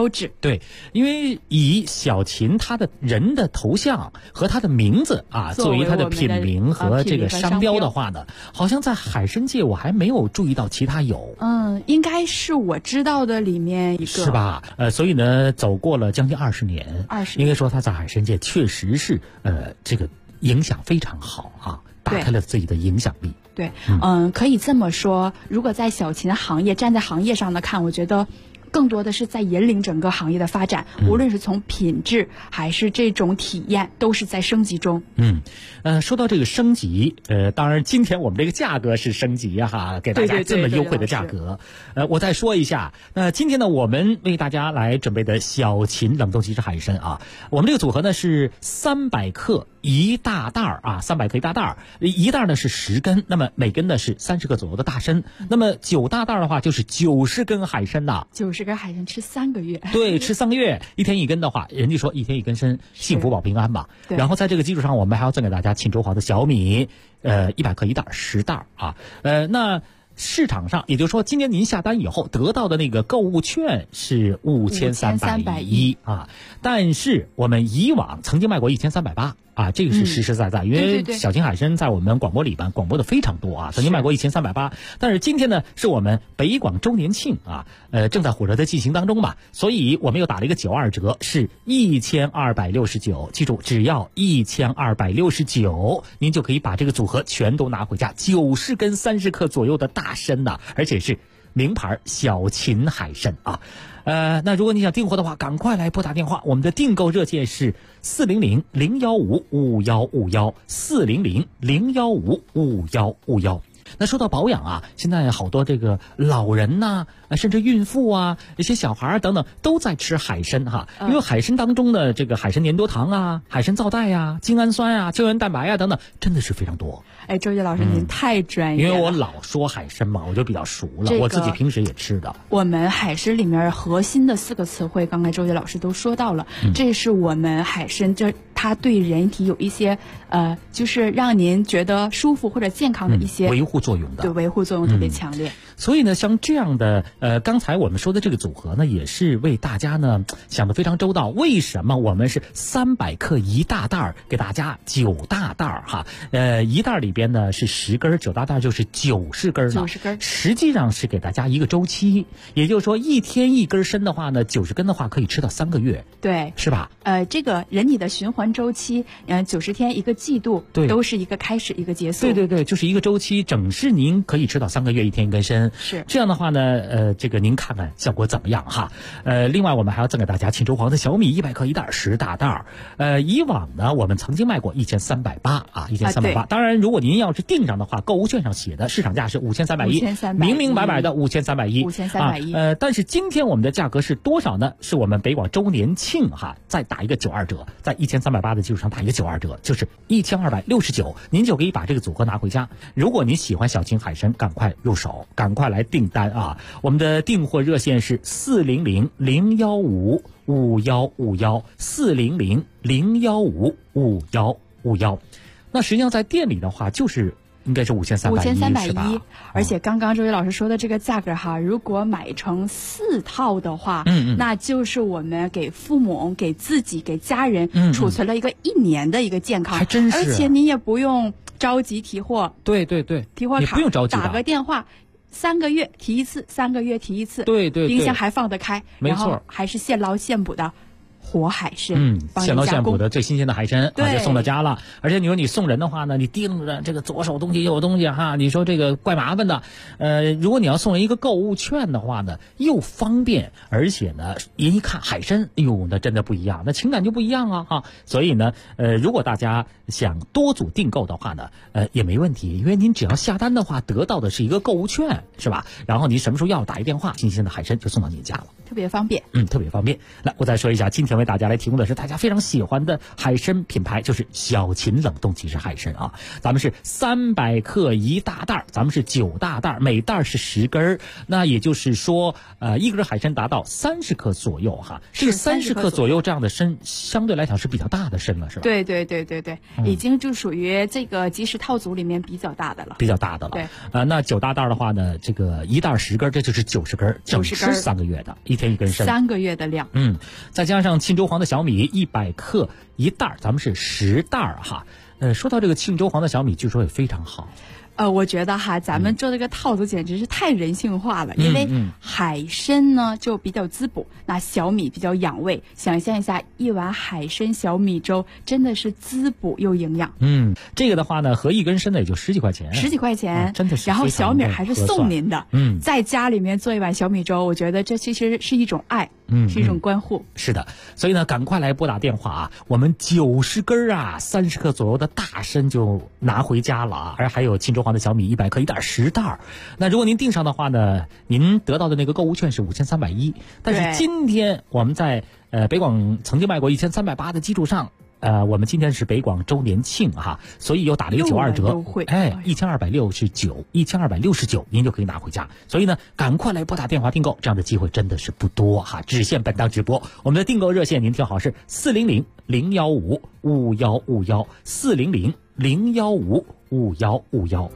[SPEAKER 19] 标志。
[SPEAKER 18] 对，因为以小秦他的人的头像和他的名字啊作为他的品名和这个商标的话呢，好像在海参界我还没有注意到其他有。
[SPEAKER 19] 应该是我知道的里面一个，
[SPEAKER 18] 是吧？所以呢，走过了将近20年，应该说他在海参界确实是这个影响非常好啊，打开了自己的影响力。
[SPEAKER 19] 对，可以这么说，如果在小秦行业站在行业上的看，我觉得更多的是在引领整个行业的发展，无论是从品质还是这种体验，都是在升级中。
[SPEAKER 18] 说到这个升级，当然今天我们这个价格是升级哈，给大家这么优惠的价格。我再说一下，今天呢，我们为大家来准备的小秦冷冻即食海参啊，我们这个组合呢是300克1大袋啊，300克1大袋，一袋呢是10根，那么每根呢是30克左右的大参，那么9大袋的话就是90根海参呐。
[SPEAKER 19] 90根海参吃3个月，
[SPEAKER 18] 对，吃3个月，1天1根的话，人家说1天1根参，幸福保平安嘛。然后在这个基础上，我们还要赠给大家沁州黄的小米，100克1袋10袋啊。那市场上，也就是说今年您下单以后得到的那个购物券是5310啊，但是我们以往曾经卖过1380啊，这个是实实在在，因为小秦海参在我们广播里边广播的非常多啊，曾经卖过1380，但是今天呢是我们北广周年庆啊，正在火热的进行当中嘛，所以我们又打了一个92折，是1269，记住只要1269，您就可以把这个组合全都拿回家，90根30克左右的大参呐，而且是名牌小秦海参啊。那如果你想订货的话，赶快来拨打电话，我们的订购热线是400-015-5151，400-015-5151。那说到保养啊，现在好多这个老人呐，甚至孕妇啊，一些小孩等等都在吃海参哈，因为海参当中的这个海参粘多糖啊、海参皂苷啊、精氨酸啊、胶原蛋白啊等等，真的是非常多。
[SPEAKER 19] 周杰老师您太专业了，
[SPEAKER 18] 因为我老说海参嘛，我就比较熟了，我自己平时也吃的。
[SPEAKER 19] 我们海参里面核心的4个词汇，刚才周杰老师都说到了，这是我们海参它对人体有一些就是让您觉得舒服或者健康的一些
[SPEAKER 18] 维护作用的，
[SPEAKER 19] 对，维护作用特别强烈。
[SPEAKER 18] 所以呢，像这样的刚才我们说的这个组合呢，也是为大家呢想得非常周到。为什么我们是300克1大袋给大家9大袋哈？一袋里边呢是10根，9大袋就是90根了。90根，实际上是给大家一个周期，也就是说1天1根参的话呢，90根的话可以吃到3个月，
[SPEAKER 19] 对，
[SPEAKER 18] 是吧？
[SPEAKER 19] 这个人体的循环周期，90天1个季度，
[SPEAKER 18] 对，
[SPEAKER 19] 都是一个开始一个结束。
[SPEAKER 18] 对，就是一个周期，整是您可以吃到3个月，1天1根参。
[SPEAKER 19] 是
[SPEAKER 18] 这样的话呢，这个您看看效果怎么样哈？另外我们还要赠给大家沁州黄的小米100克1袋10大袋。以往呢我们曾经卖过1380啊，1380。当然，如果您要是订上的话，购物券上写的市场价是5310，明明白白的5310。但是今天我们的价格是多少呢？是我们北广周年庆哈，再打一个92折，在1380的基础上打一个92折，就是1269，您就可以把这个组合拿回家。如果您喜欢小秦海参，赶快入手，赶快来订单啊！我们的订货热线是400-015-5151，400-015-5151。那实际上在店里的话，就是应该是5310，
[SPEAKER 19] 而且刚刚周宇老师说的这个价格哈，如果买成4套的话，那就是我们给父母、给自己、给家人储存了一个1年的一个健康，
[SPEAKER 18] 还真是。
[SPEAKER 19] 而且您也不用着急提货，
[SPEAKER 18] 对，
[SPEAKER 19] 提货卡
[SPEAKER 18] 也不用着急，
[SPEAKER 19] 打个电话，3个月提一次，3个月提一次，
[SPEAKER 18] 对，
[SPEAKER 19] 冰箱还放得开，
[SPEAKER 18] 没错，
[SPEAKER 19] 然后还是现捞现捕的活海参，
[SPEAKER 18] 现捞现捕的最新鲜的海参，
[SPEAKER 19] 就
[SPEAKER 18] 送到家了。而且你说你送人的话呢，你盯着这个左手东西右手东西哈，你说这个怪麻烦的。如果你要送人一个购物券的话呢，又方便，而且呢，人一看海参，哎呦，那真的不一样，那情感就不一样啊哈。所以呢，如果大家想多组订购的话呢，也没问题，因为您只要下单的话，得到的是一个购物券，是吧？然后你什么时候要打一电话，新鲜的海参就送到你家了，
[SPEAKER 19] 特别方便。
[SPEAKER 18] 特别方便。来，我再说一下今天天为大家来提供的是大家非常喜欢的海参品牌，就是小秦冷冻即食海参啊。咱们是300克一大袋，咱们是9大袋，每袋是10根，那也就是说一根海参达到30克左右哈。这个30克左右这样的参相对来讲是比较大的参了，是吧？
[SPEAKER 19] 对，已经就属于这个即食套组里面比较大的了。
[SPEAKER 18] 比较大的了。
[SPEAKER 19] 对。
[SPEAKER 18] 那9大袋的话呢，这个一袋10根，这就是90根，整吃3个月的，一天一根参，3
[SPEAKER 19] 个月的量。
[SPEAKER 18] 再加上庆州黄的小米100克一袋，咱们是10袋哈。说到这个庆州黄的小米，据说也非常好。
[SPEAKER 19] 我觉得哈，咱们做这个套组简直是太人性化了，因为海参呢就比较滋补，那小米比较养胃。想象一下，一碗海参小米粥真的是滋补又营养。
[SPEAKER 18] 这个的话呢，合一根参呢也就10几块钱
[SPEAKER 19] ，10几块钱，
[SPEAKER 18] 真的是。
[SPEAKER 19] 然后小米还是送您的。在家里面做一碗小米粥，我觉得这其实是一种爱。是一种关护。
[SPEAKER 18] 是的，所以呢，赶快来拨打电话啊！我们90根啊，30克左右的大参就拿回家了啊！而还有庆州黄的小米100克一袋10袋。那如果您订上的话呢，您得到的那个购物券是5310。但是今天我们在北广曾经卖过1380的基础上。我们今天是北广周年庆哈，所以又打了一个92折，1269，1269，您就可以拿回家。所以呢，赶快来拨打电话订购，这样的机会真的是不多哈，只限本档直播。我们的订购热线您听好是400-015-515，400-015-515。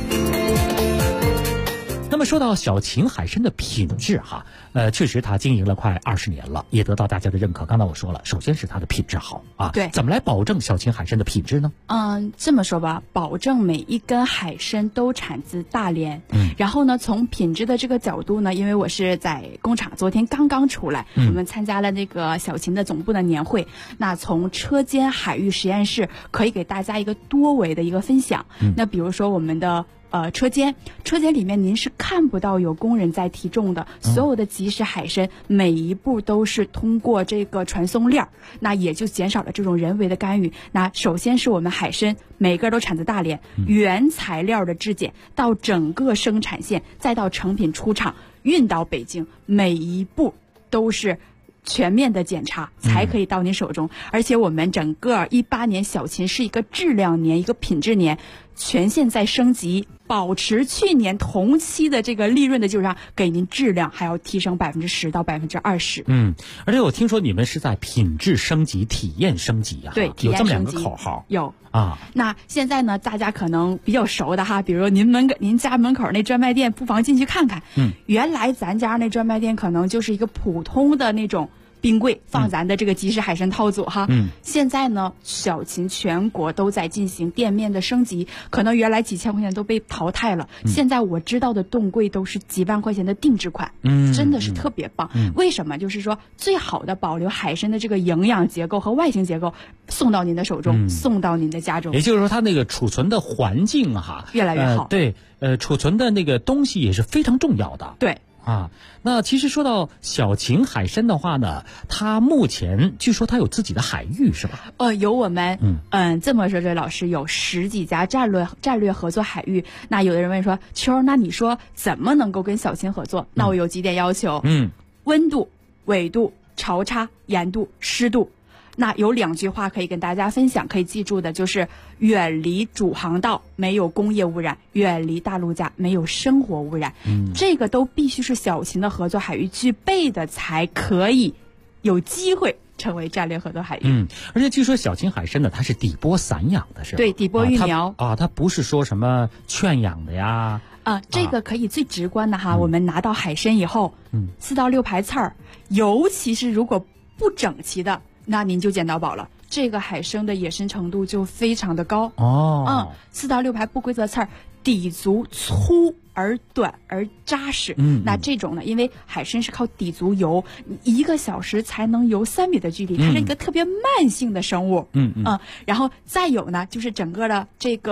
[SPEAKER 18] 那么说到小秦海参的品质哈，确实它经营了快20年了，也得到大家的认可。刚才我说了，首先是它的品质好啊。
[SPEAKER 19] 对，
[SPEAKER 18] 怎么来保证小秦海参的品质呢？
[SPEAKER 19] 这么说吧，保证每一根海参都产自大连。然后呢，从品质的这个角度呢，因为我是在工厂，昨天刚刚出来，我们参加了那个小秦的总部的年会。那从车间海域实验室可以给大家一个多维的一个分享。那比如说我们的车间里面您是看不到有工人在提重的，所有的即食海参每一步都是通过这个传送链，那也就减少了这种人为的干预。那首先是我们海参每个都产自大连，原材料的质检到整个生产线，再到成品出厂运到北京，每一步都是全面的检查才可以到您手中。而且我们整个18年小秦是一个质量年，一个品质年，全线在升级，保持去年同期的这个利润的基础上，给您质量还要提升10%到20%。
[SPEAKER 18] 而且我听说你们是在品质升级、体验升级啊。
[SPEAKER 19] 对，
[SPEAKER 18] 有这么2个口号。
[SPEAKER 19] 有
[SPEAKER 18] 啊。
[SPEAKER 19] 那现在呢，大家可能比较熟的哈，比如您家门口那专卖店，不妨进去看看。原来咱家那专卖店可能就是一个普通的那种冰柜放咱的这个即食海参套组哈。现在呢，小秦全国都在进行店面的升级，可能原来几千块钱都被淘汰了，现在我知道的冻柜都是几万块钱的定制款，真的是特别棒。为什么？就是说最好的保留海参的这个营养结构和外形结构，送到您的手中，送到您的家中。
[SPEAKER 18] 也就是说，它那个储存的环境哈，
[SPEAKER 19] 越来越好。
[SPEAKER 18] 对，储存的那个东西也是非常重要的。
[SPEAKER 19] 对。
[SPEAKER 18] 那其实说到小秦海参的话呢，它目前据说它有自己的海域是吧？
[SPEAKER 19] 有我们这么说，这老师有10几家战略合作海域。那有的人问说，秋，那你说怎么能够跟小秦合作？那我有几点要求。温度、纬度、潮差、盐度、湿度。那有2句话可以跟大家分享，可以记住的就是远离主航道，没有工业污染；远离大陆架，没有生活污染。这个都必须是小秦的合作海域具备的，才可以有机会成为战略合作海域。
[SPEAKER 18] 而且据说小秦海参呢，它是底波散养的，是吧？
[SPEAKER 19] 对，底波育苗
[SPEAKER 18] 它不是说什么圈养的呀。
[SPEAKER 19] 这个可以最直观的哈，我们拿到海参以后，4到6排刺儿，尤其是如果不整齐的，那您就捡到宝了。这个海参的野生程度就非常的高。4到6排不规则刺儿，底足粗而短而扎实。那这种呢，因为海参是靠底足游，1个小时才能游3米的距离，它是一个特别慢性的生物。然后再有呢，就是整个的这个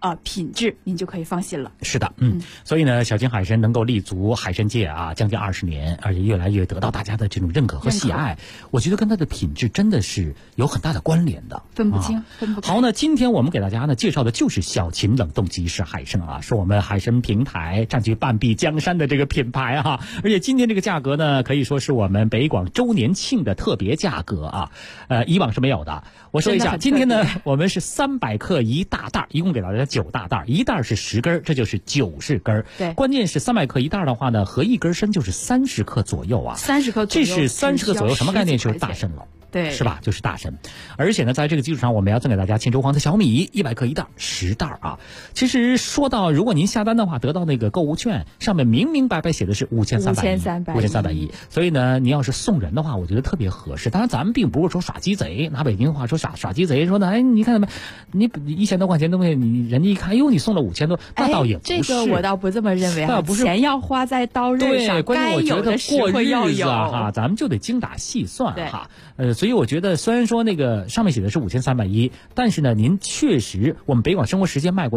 [SPEAKER 19] 品质，您就可以放心了。
[SPEAKER 18] 是的，所以呢，小金海参能够立足海参界啊将近20年，而且越来越得到大家的这种认可和喜爱，我觉得跟它的品质真的是有很大的关联的，
[SPEAKER 19] 分不清，分不开。
[SPEAKER 18] 好，那今天我们给大家呢介绍的就是小秦冷冻即食海参啊，是我们海参平台占据半壁江山的这个品牌啊，而且今天这个价格呢，可以说是我们北广周年庆的特别价格啊，以往是没有的。我说一下，今天呢，我们是300克一大袋，一共给大家9大袋，一袋是10根，这就是90根。
[SPEAKER 19] 对，
[SPEAKER 18] 关键是300克一袋的话呢，合一根参就是30克左右啊。
[SPEAKER 19] 30克左右，
[SPEAKER 18] 这是30克左右，什么概念？就是大参了。
[SPEAKER 19] 对，
[SPEAKER 18] 是吧？就是大参，而且呢，在这个基础上，我们要赠给大家千州黄的小米100克一袋，10袋啊。其实说到，如果您下单的话，得到那个购物券，上面明明白白写的是5310，所以呢，您要是送人的话，我觉得特别合适。当然，咱们并不是说耍鸡贼，拿北京话说耍鸡贼，说的，哎，你看你1000多块钱东西，你人家一看，哟，你送了5000多，那倒也不是。
[SPEAKER 19] 这个我倒不这么认为啊，
[SPEAKER 18] 不是
[SPEAKER 19] 钱要花在刀刃上，
[SPEAKER 18] 关键我觉得过日子
[SPEAKER 19] 啊，
[SPEAKER 18] 咱们就得精打细算哈。所以我觉得，虽然说那个上面写的是5310，但是呢，您确实我们北广生活时间卖过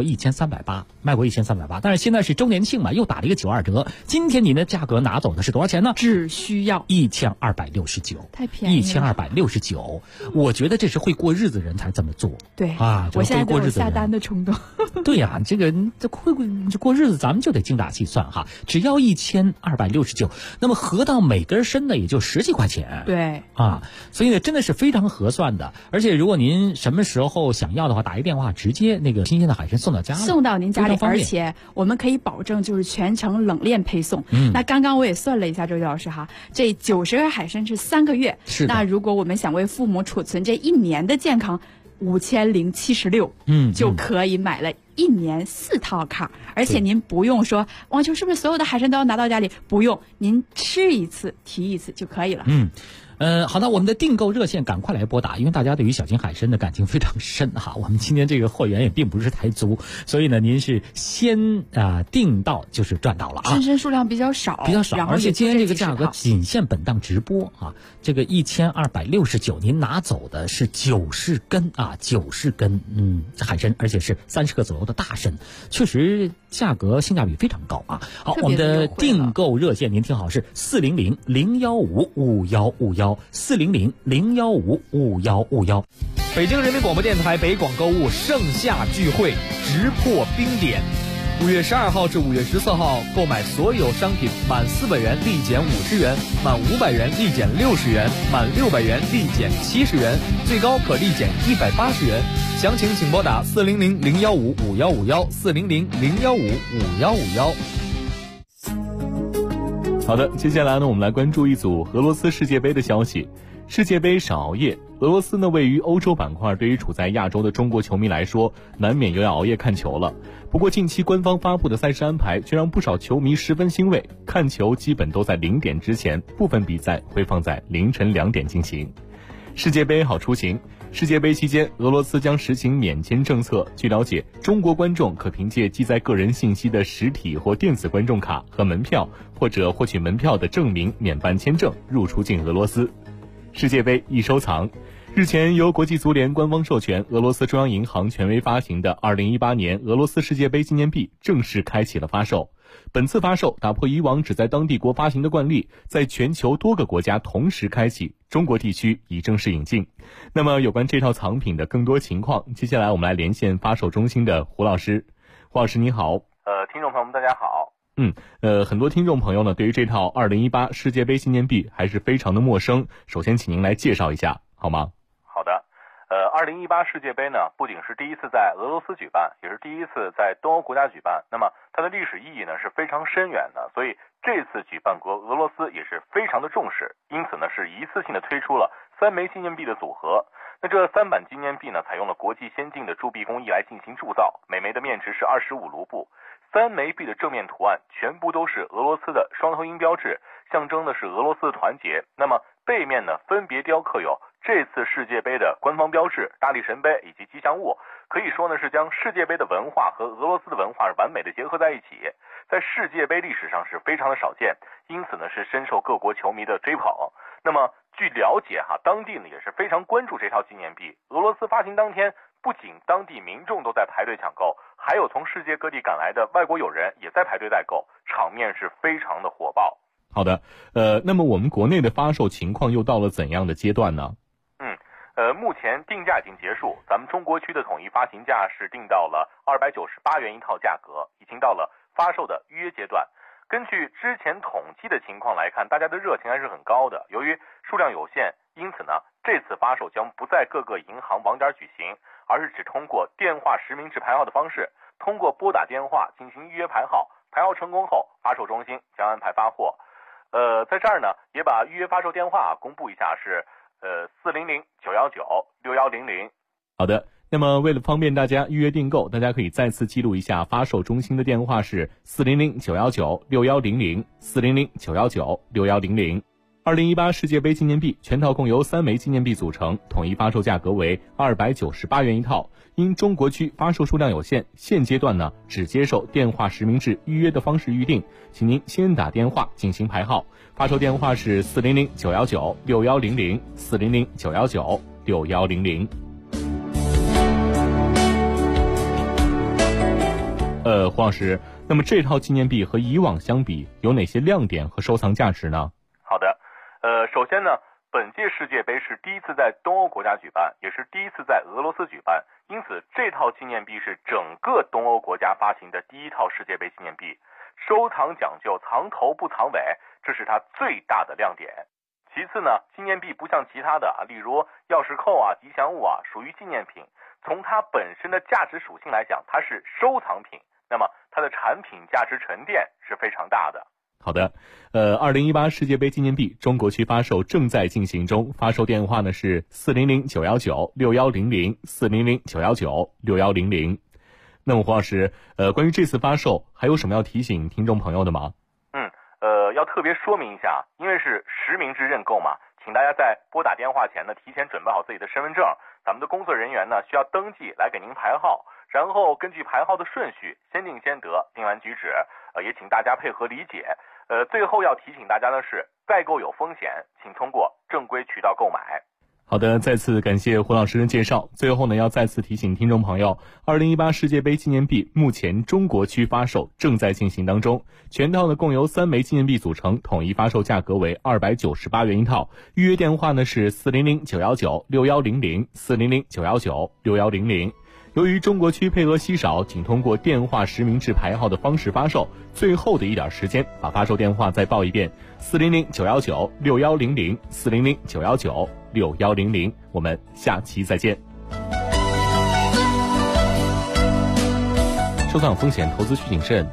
[SPEAKER 18] 1380，但是现在是周年庆嘛，又打了一个92折。今天您的价格拿走的是多少钱呢？
[SPEAKER 19] 只需要
[SPEAKER 18] 1269，
[SPEAKER 19] 太便宜了
[SPEAKER 18] ，1269。我觉得这是会过日子人才这么做。
[SPEAKER 19] 对
[SPEAKER 18] 啊，
[SPEAKER 19] 我现在都有下单的冲动。
[SPEAKER 18] 对呀，这过日子咱们就得精打细算哈，只要1269，那么合到每根参呢也就10几块钱。
[SPEAKER 19] 对
[SPEAKER 18] 啊。所以呢，真的是非常合算的，而且如果您什么时候想要的话，打一电话，直接那个新鲜的海参送到家里，
[SPEAKER 19] 送到您家里，而且我们可以保证就是全程冷链配送。那刚刚我也算了一下，周老师哈，这90根海参是3个月，
[SPEAKER 18] 是的。
[SPEAKER 19] 那如果我们想为父母储存这1年的健康，5076，就可以买了1年4套卡，而且您不用说网球是不是所有的海参都要拿到家里，不用，您吃一次提一次就可以了。
[SPEAKER 18] 好的，我们的订购热线赶快来拨打，因为大家对于小金海参的感情非常深哈。我们今天这个货源也并不是太足，所以呢，您是先订到就是赚到了啊。
[SPEAKER 19] 参数量比较少，
[SPEAKER 18] 而且今天这个价格仅限本档直播啊。这个1269，您拿走的是90根啊，90根海参，而且是30克左右的大参，确实价格性价比非常高啊。好，我们的订购热线您听好是400-015-5151，400-015-5151。
[SPEAKER 12] 北京人民广播电台北广购物盛夏聚会直破冰点，5月12号至5月14号，购买所有商品满400元立减50元，满500元立减60元，满600元立减70元，最高可立减180元。详情请拨打400-015-5151，400-015-5151。
[SPEAKER 8] 好的，接下来呢，我们来关注一组俄罗斯世界杯的消息。世界杯少熬夜，俄罗斯呢位于欧洲板块，对于处在亚洲的中国球迷来说，难免又要熬夜看球了。不过近期官方发布的赛事安排却让不少球迷十分欣慰，看球基本都在0点之前，部分比赛会放在凌晨2点进行。世界杯好出行。世界杯期间，俄罗斯将实行免签政策。据了解，中国观众可凭借记载个人信息的实体或电子观众卡和门票，或者获取门票的证明免办签证入出境俄罗斯。世界杯易收藏。日前，由国际足联官方授权，俄罗斯中央银行权威发行的2018年俄罗斯世界杯纪念币正式开启了发售。本次发售打破以往只在当地国发行的惯例，在全球多个国家同时开启，中国地区已正式引进。那么有关这套藏品的更多情况，接下来我们来连线发售中心的胡老师。胡老师你好。
[SPEAKER 20] 听众朋友们大家好。
[SPEAKER 8] 很多听众朋友呢对于这套2018世界杯纪念币还是非常的陌生，首先请您来介绍一下好吗？
[SPEAKER 20] 好的。2018世界杯呢，不仅是第一次在俄罗斯举办，也是第一次在东欧国家举办。那么它的历史意义呢是非常深远的，所以这次举办国俄罗斯也是非常的重视，因此呢是一次性的推出了3枚纪念币的组合。那这3版纪念币呢，采用了国际先进的铸币工艺来进行铸造，每枚的面值是25卢布。3枚币的正面图案全部都是俄罗斯的双头鹰标志，象征的是俄罗斯的团结。那么背面呢，分别雕刻有这次世界杯的官方标志、大力神杯以及吉祥物，可以说呢是将世界杯的文化和俄罗斯的文化完美的结合在一起，在世界杯历史上是非常的少见，因此呢是深受各国球迷的追捧。那么据了解当地呢也是非常关注这套纪念币。俄罗斯发行当天， 不仅当地民众都在排队抢购，还有从世界各地赶来的外国友人也在排队代购，场面是非常的火爆。
[SPEAKER 8] 好的，那么我们国内的发售情况又到了怎样的阶段呢？
[SPEAKER 20] 目前定价已经结束，咱们中国区的统一发行价是定到了298元一套价格，已经到了发售的预约阶段。根据之前统计的情况来看，大家的热情还是很高的。由于数量有限，因此呢，这次发售将不在各个银行网点举行，而是只通过电话实名制排号的方式，通过拨打电话进行预约排号，排号成功后，发售中心将安排发货。在这儿呢，也把预约发售电话公布一下，是400-919-6100。
[SPEAKER 8] 好的，那么为了方便大家预约订购，大家可以再次记录一下发售中心的电话是400-919-6100 400-919-6100。2018世界杯纪念币全套共由3枚纪念币组成，统一发售价格为298元一套。因中国区发售数量有限，现阶段呢只接受电话实名制预约的方式预定，请您先打电话进行排号。发售电话是400-919-6100 400-919-6100。胡老师，那么这套纪念币和以往相比有哪些亮点和收藏价值呢？
[SPEAKER 20] 好的，首先呢，本届世界杯是第一次在东欧国家举办，也是第一次在俄罗斯举办，因此这套纪念币是整个东欧国家发行的第一套世界杯纪念币。收藏讲究藏头不藏尾，这是它最大的亮点。其次呢，纪念币不像其他的例如钥匙扣吉祥物属于纪念品，从它本身的价值属性来讲，它是收藏品，那么它的产品价值沉淀是非常大的。
[SPEAKER 8] 好的，2018世界杯纪念币中国区发售正在进行中，发售电话呢是400-919-6100 400-919-6100。那么胡老师，关于这次发售还有什么要提醒听众朋友的吗？
[SPEAKER 20] 要特别说明一下，因为是实名制认购嘛，请大家在拨打电话前呢，提前准备好自己的身份证，咱们的工作人员呢需要登记来给您排号，然后根据排号的顺序，先定先得，定完举止，也请大家配合理解。最后要提醒大家的是，代购有风险，请通过正规渠道购买。
[SPEAKER 8] 好的，再次感谢胡老师的介绍。最后呢，要再次提醒听众朋友，2018世界杯纪念币目前中国区发售正在进行当中，全套呢共由3枚纪念币组成，统一发售价格为298元一套。预约电话呢是400-919-6100 400-919-6100。由于中国区配额稀少，仅通过电话实名制排号的方式发售，最后的一点时间，把发售电话再报一遍：400-919-6100 400-919-6100。我们下期再见。收藏风险，投资需谨慎。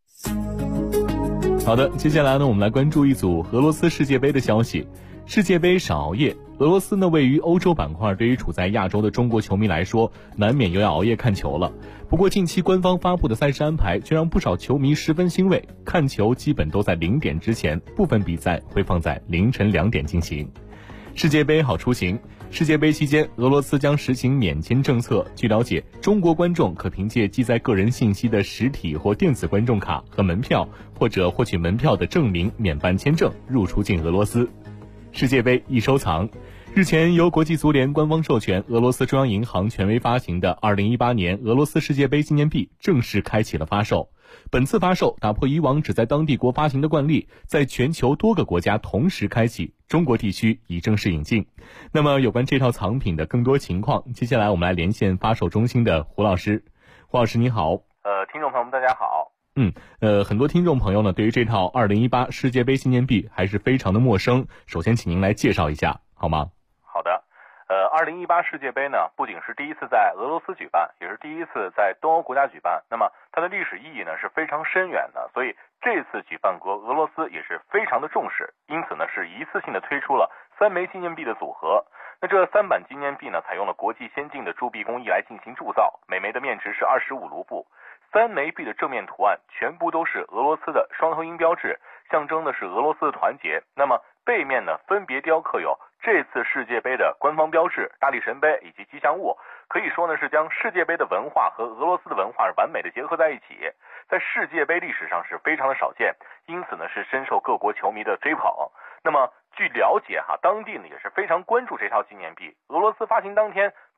[SPEAKER 8] 好的，接下来呢，我们来关注一组俄罗斯世界杯的消息。世界杯少熬夜，俄罗斯呢位于欧洲板块，对于处在亚洲的中国球迷来说，难免又要熬夜看球了。不过近期官方发布的赛事安排却让不少球迷十分欣慰，看球基本都在0点之前，部分比赛会放在凌晨2点进行。世界杯好出行。世界杯期间，俄罗斯将实行免签政策。据了解，中国观众可凭借记载个人信息的实体或电子观众卡和门票，或者获取门票的证明免办签证，入出境俄罗斯。世界杯易收藏。日前，由国际足联官方授权，俄罗斯中央银行权威发行的2018年俄罗斯世界杯纪念币正式开启了发售。本次发售打破以往只在当地国发行的惯例，在全球多个国家同时开启，中国地区已正式引进。那么有关这套藏品的更多情况，接下来我们来连线发售中心的胡老师。胡老师你好。
[SPEAKER 20] 听众朋友们大家好。
[SPEAKER 8] 很多听众朋友呢对于这套2018世界杯纪念币还是非常的陌生，首先请您来介绍一下好吗？
[SPEAKER 20] 好的。2018世界杯呢，不仅是第一次在俄罗斯举办，也是第一次在东欧国家举办。那么它的历史意义呢是非常深远的，所以这次举办国俄罗斯也是非常的重视，因此呢是一次性的推出了3枚纪念币的组合。那这3版纪念币呢，采用了国际先进的铸币工艺来进行铸造，每枚的面值是25卢布。3枚币的正面图案全部都是俄罗斯的双头鹰标志，象征的是俄罗斯的团结。那么背面呢，分别雕刻有这次世界杯的官方标志、大力神杯以及吉祥物，可以说呢是将世界杯的文化和俄罗斯的文化是完美的结合在一起，在世界杯历史上是非常的少见，因此呢是深受各国球迷的追捧。那么据了解当地呢也是非常关注这套纪念币。俄罗斯发行当天，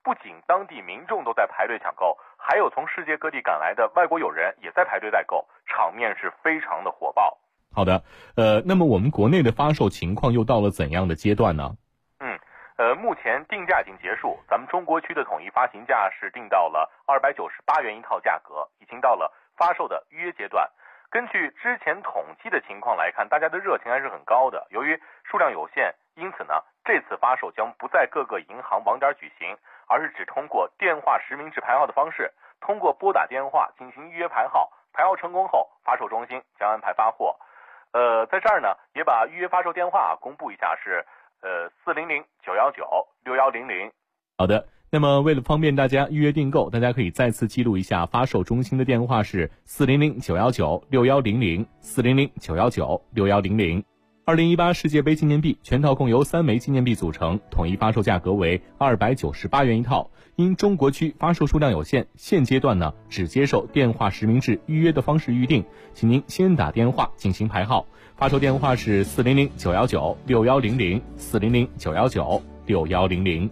[SPEAKER 20] 不仅当地民众都在排队抢购，还有从世界各地赶来的外国友人也在排队代购，场面是非常的火爆。
[SPEAKER 8] 好的，那么我们国内的发售情况又到了怎样的阶段呢？
[SPEAKER 20] 目前定价已经结束，咱们中国区的统一发行价是定到了298元一套价格，已经到了发售的预约阶段。根据之前统计的情况来看，大家的热情还是很高的。由于数量有限，因此呢，这次发售将不在各个银行网点举行，而是只通过电话实名制排号的方式，通过拨打电话进行预约排号，排号成功后，发售中心将安排发货。在这儿呢，也把预约发售电话公布一下，是400-919-6100。
[SPEAKER 8] 好的，那么为了方便大家预约订购，大家可以再次记录一下发售中心的电话是400-919-6100 400-919-6100。2018世界杯纪念币全套共由3枚纪念币组成，统一发售价格为298元一套。因中国区发售数量有限，现阶段呢只接受电话实名制预约的方式预定，请您先打电话进行排号。发售电话是400-919-6100 400-919-6100。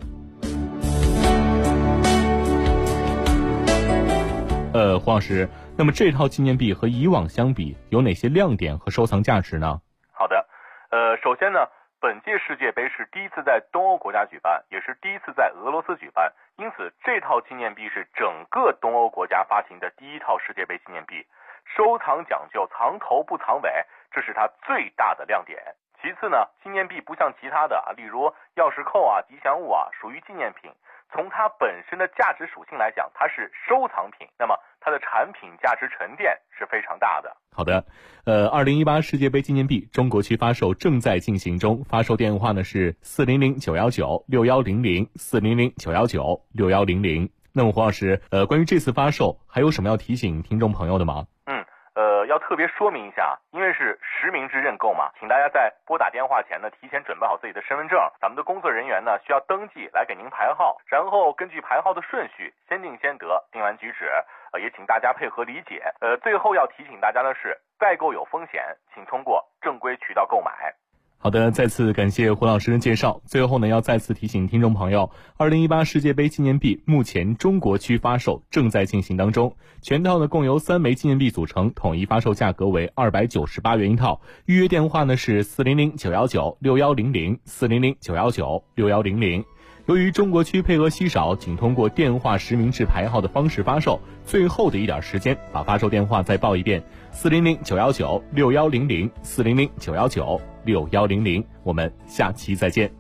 [SPEAKER 8] 黄老师，那么这套纪念币和以往相比有哪些亮点和收藏价值呢？
[SPEAKER 20] 好的，首先呢，本届世界杯是第一次在东欧国家举办，也是第一次在俄罗斯举办，因此这套纪念币是整个东欧国家发行的第一套世界杯纪念币。收藏讲究藏头不藏尾，这是它最大的亮点。其次呢，纪念币不像其他的例如钥匙扣吉祥物属于纪念品，从它本身的价值属性来讲，它是收藏品，那么它的产品价值沉淀是非常大的。
[SPEAKER 8] 好的，2018世界杯纪念币中国区发售正在进行中，发售电话呢是400-919-6100 400-919-6100。那么黄老师，关于这次发售还有什么要提醒听众朋友的吗？
[SPEAKER 20] 要特别说明一下，因为是实名制认购嘛，请大家在拨打电话前呢，提前准备好自己的身份证，咱们的工作人员呢需要登记来给您排号，然后根据排号的顺序，先定先得，定完举止，也请大家配合理解。最后要提醒大家的是，代购有风险，请通过正规渠道购买。
[SPEAKER 8] 好的，再次感谢胡老师的介绍。最后呢，要再次提醒听众朋友，2018世界杯纪念币目前中国区发售正在进行当中，全套呢共由3枚纪念币组成，统一发售价格为298元一套。预约电话呢是400-919-6100 400-919-6100。由于中国区配额稀少，仅通过电话实名制排号的方式发售，最后的一点时间，把发售电话再报一遍：400-919-6100 400-919-6100。我们下期再见。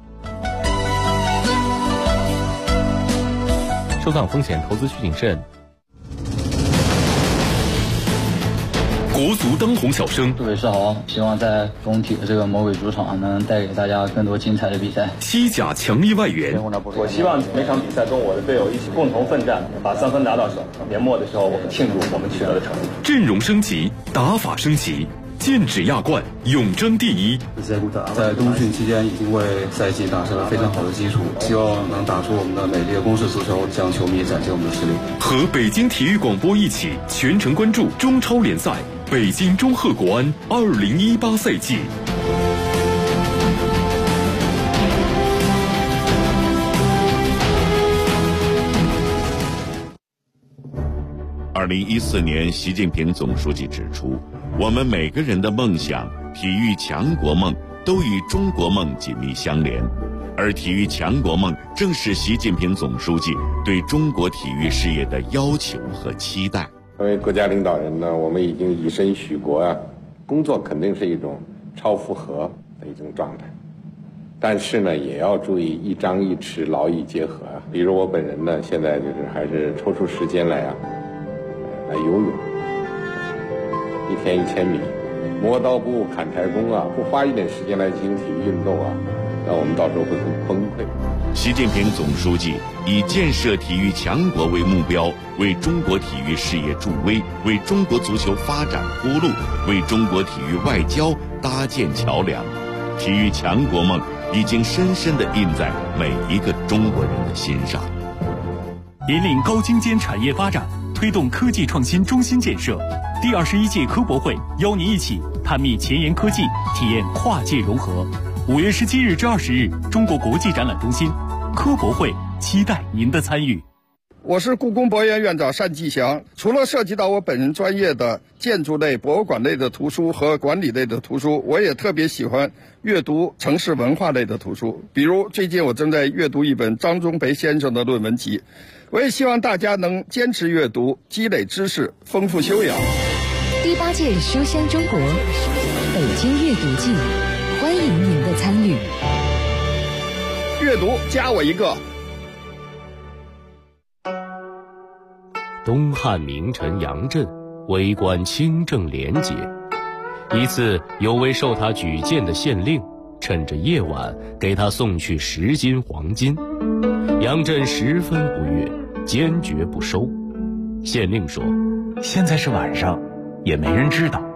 [SPEAKER 8] 收藏风险，投资需谨慎。
[SPEAKER 1] 国足当红小生，
[SPEAKER 21] 各位是好，希望在工体的这个魔鬼主场能带给大家更多精彩的比赛。
[SPEAKER 1] 西甲强力外援，
[SPEAKER 22] 我希望每场比赛跟我的队友一起共同奋战，把3分拿到手。年末的时候，我们庆祝我们取得的成绩。
[SPEAKER 1] 阵容升级，打法升级，剑指亚冠，永争第一。
[SPEAKER 23] 在冬训期间已经为赛季打下了非常好的基础，希望能打出我们的美丽的攻势足球，向球迷展现我们的实力。
[SPEAKER 1] 和北京体育广播一起全程关注中超联赛北京中赫国安2018赛季。2014年，习近平总书记指出，我们每个人的梦想、体育强国梦都与中国梦紧密相连，而体育强国梦正是习近平总书记对中国体育事业的要求和期待。
[SPEAKER 24] 作为国家领导人呢，我们已经以身许国工作肯定是一种超负荷的一种状态，但是呢，也要注意一张一弛，劳逸结合比如我本人呢，现在还是抽出时间来游泳，1天1000米，磨刀不误砍柴工不花一点时间来进行体育运动那我们到时候会很崩溃。
[SPEAKER 1] 习近平总书记以建设体育强国为目标，为中国体育事业助威，为中国足球发展铺路，为中国体育外交搭建桥梁。体育强国梦已经深深地印在每一个中国人的心上。
[SPEAKER 3] 引领高精尖产业发展，推动科技创新中心建设。第21届科博会邀您一起探秘前沿科技，体验跨界融合。5月17日至20日，中国国际展览中心科博会
[SPEAKER 1] 期待您的参与。
[SPEAKER 2] 我是故宫博物院院长单霁翔。除了涉及到我本人专业的建筑类、博物馆类的图书和管理类的图书，我也特别喜欢阅读城市文化类的图书。比如最近我正在阅读一本张忠培先生的论文集。我也希望大家能坚持阅读，积累知识，丰富修养。
[SPEAKER 5] 第8届书香中国北京阅读季，欢迎您的参与。
[SPEAKER 2] 阅读加我一个。
[SPEAKER 4] 东汉名臣杨震为官清正廉洁，一次有位受他举荐的县令趁着夜晚给他送去10斤黄金，杨震十分不悦，坚决不收。县令说：
[SPEAKER 6] 现在是晚上，也没人知道，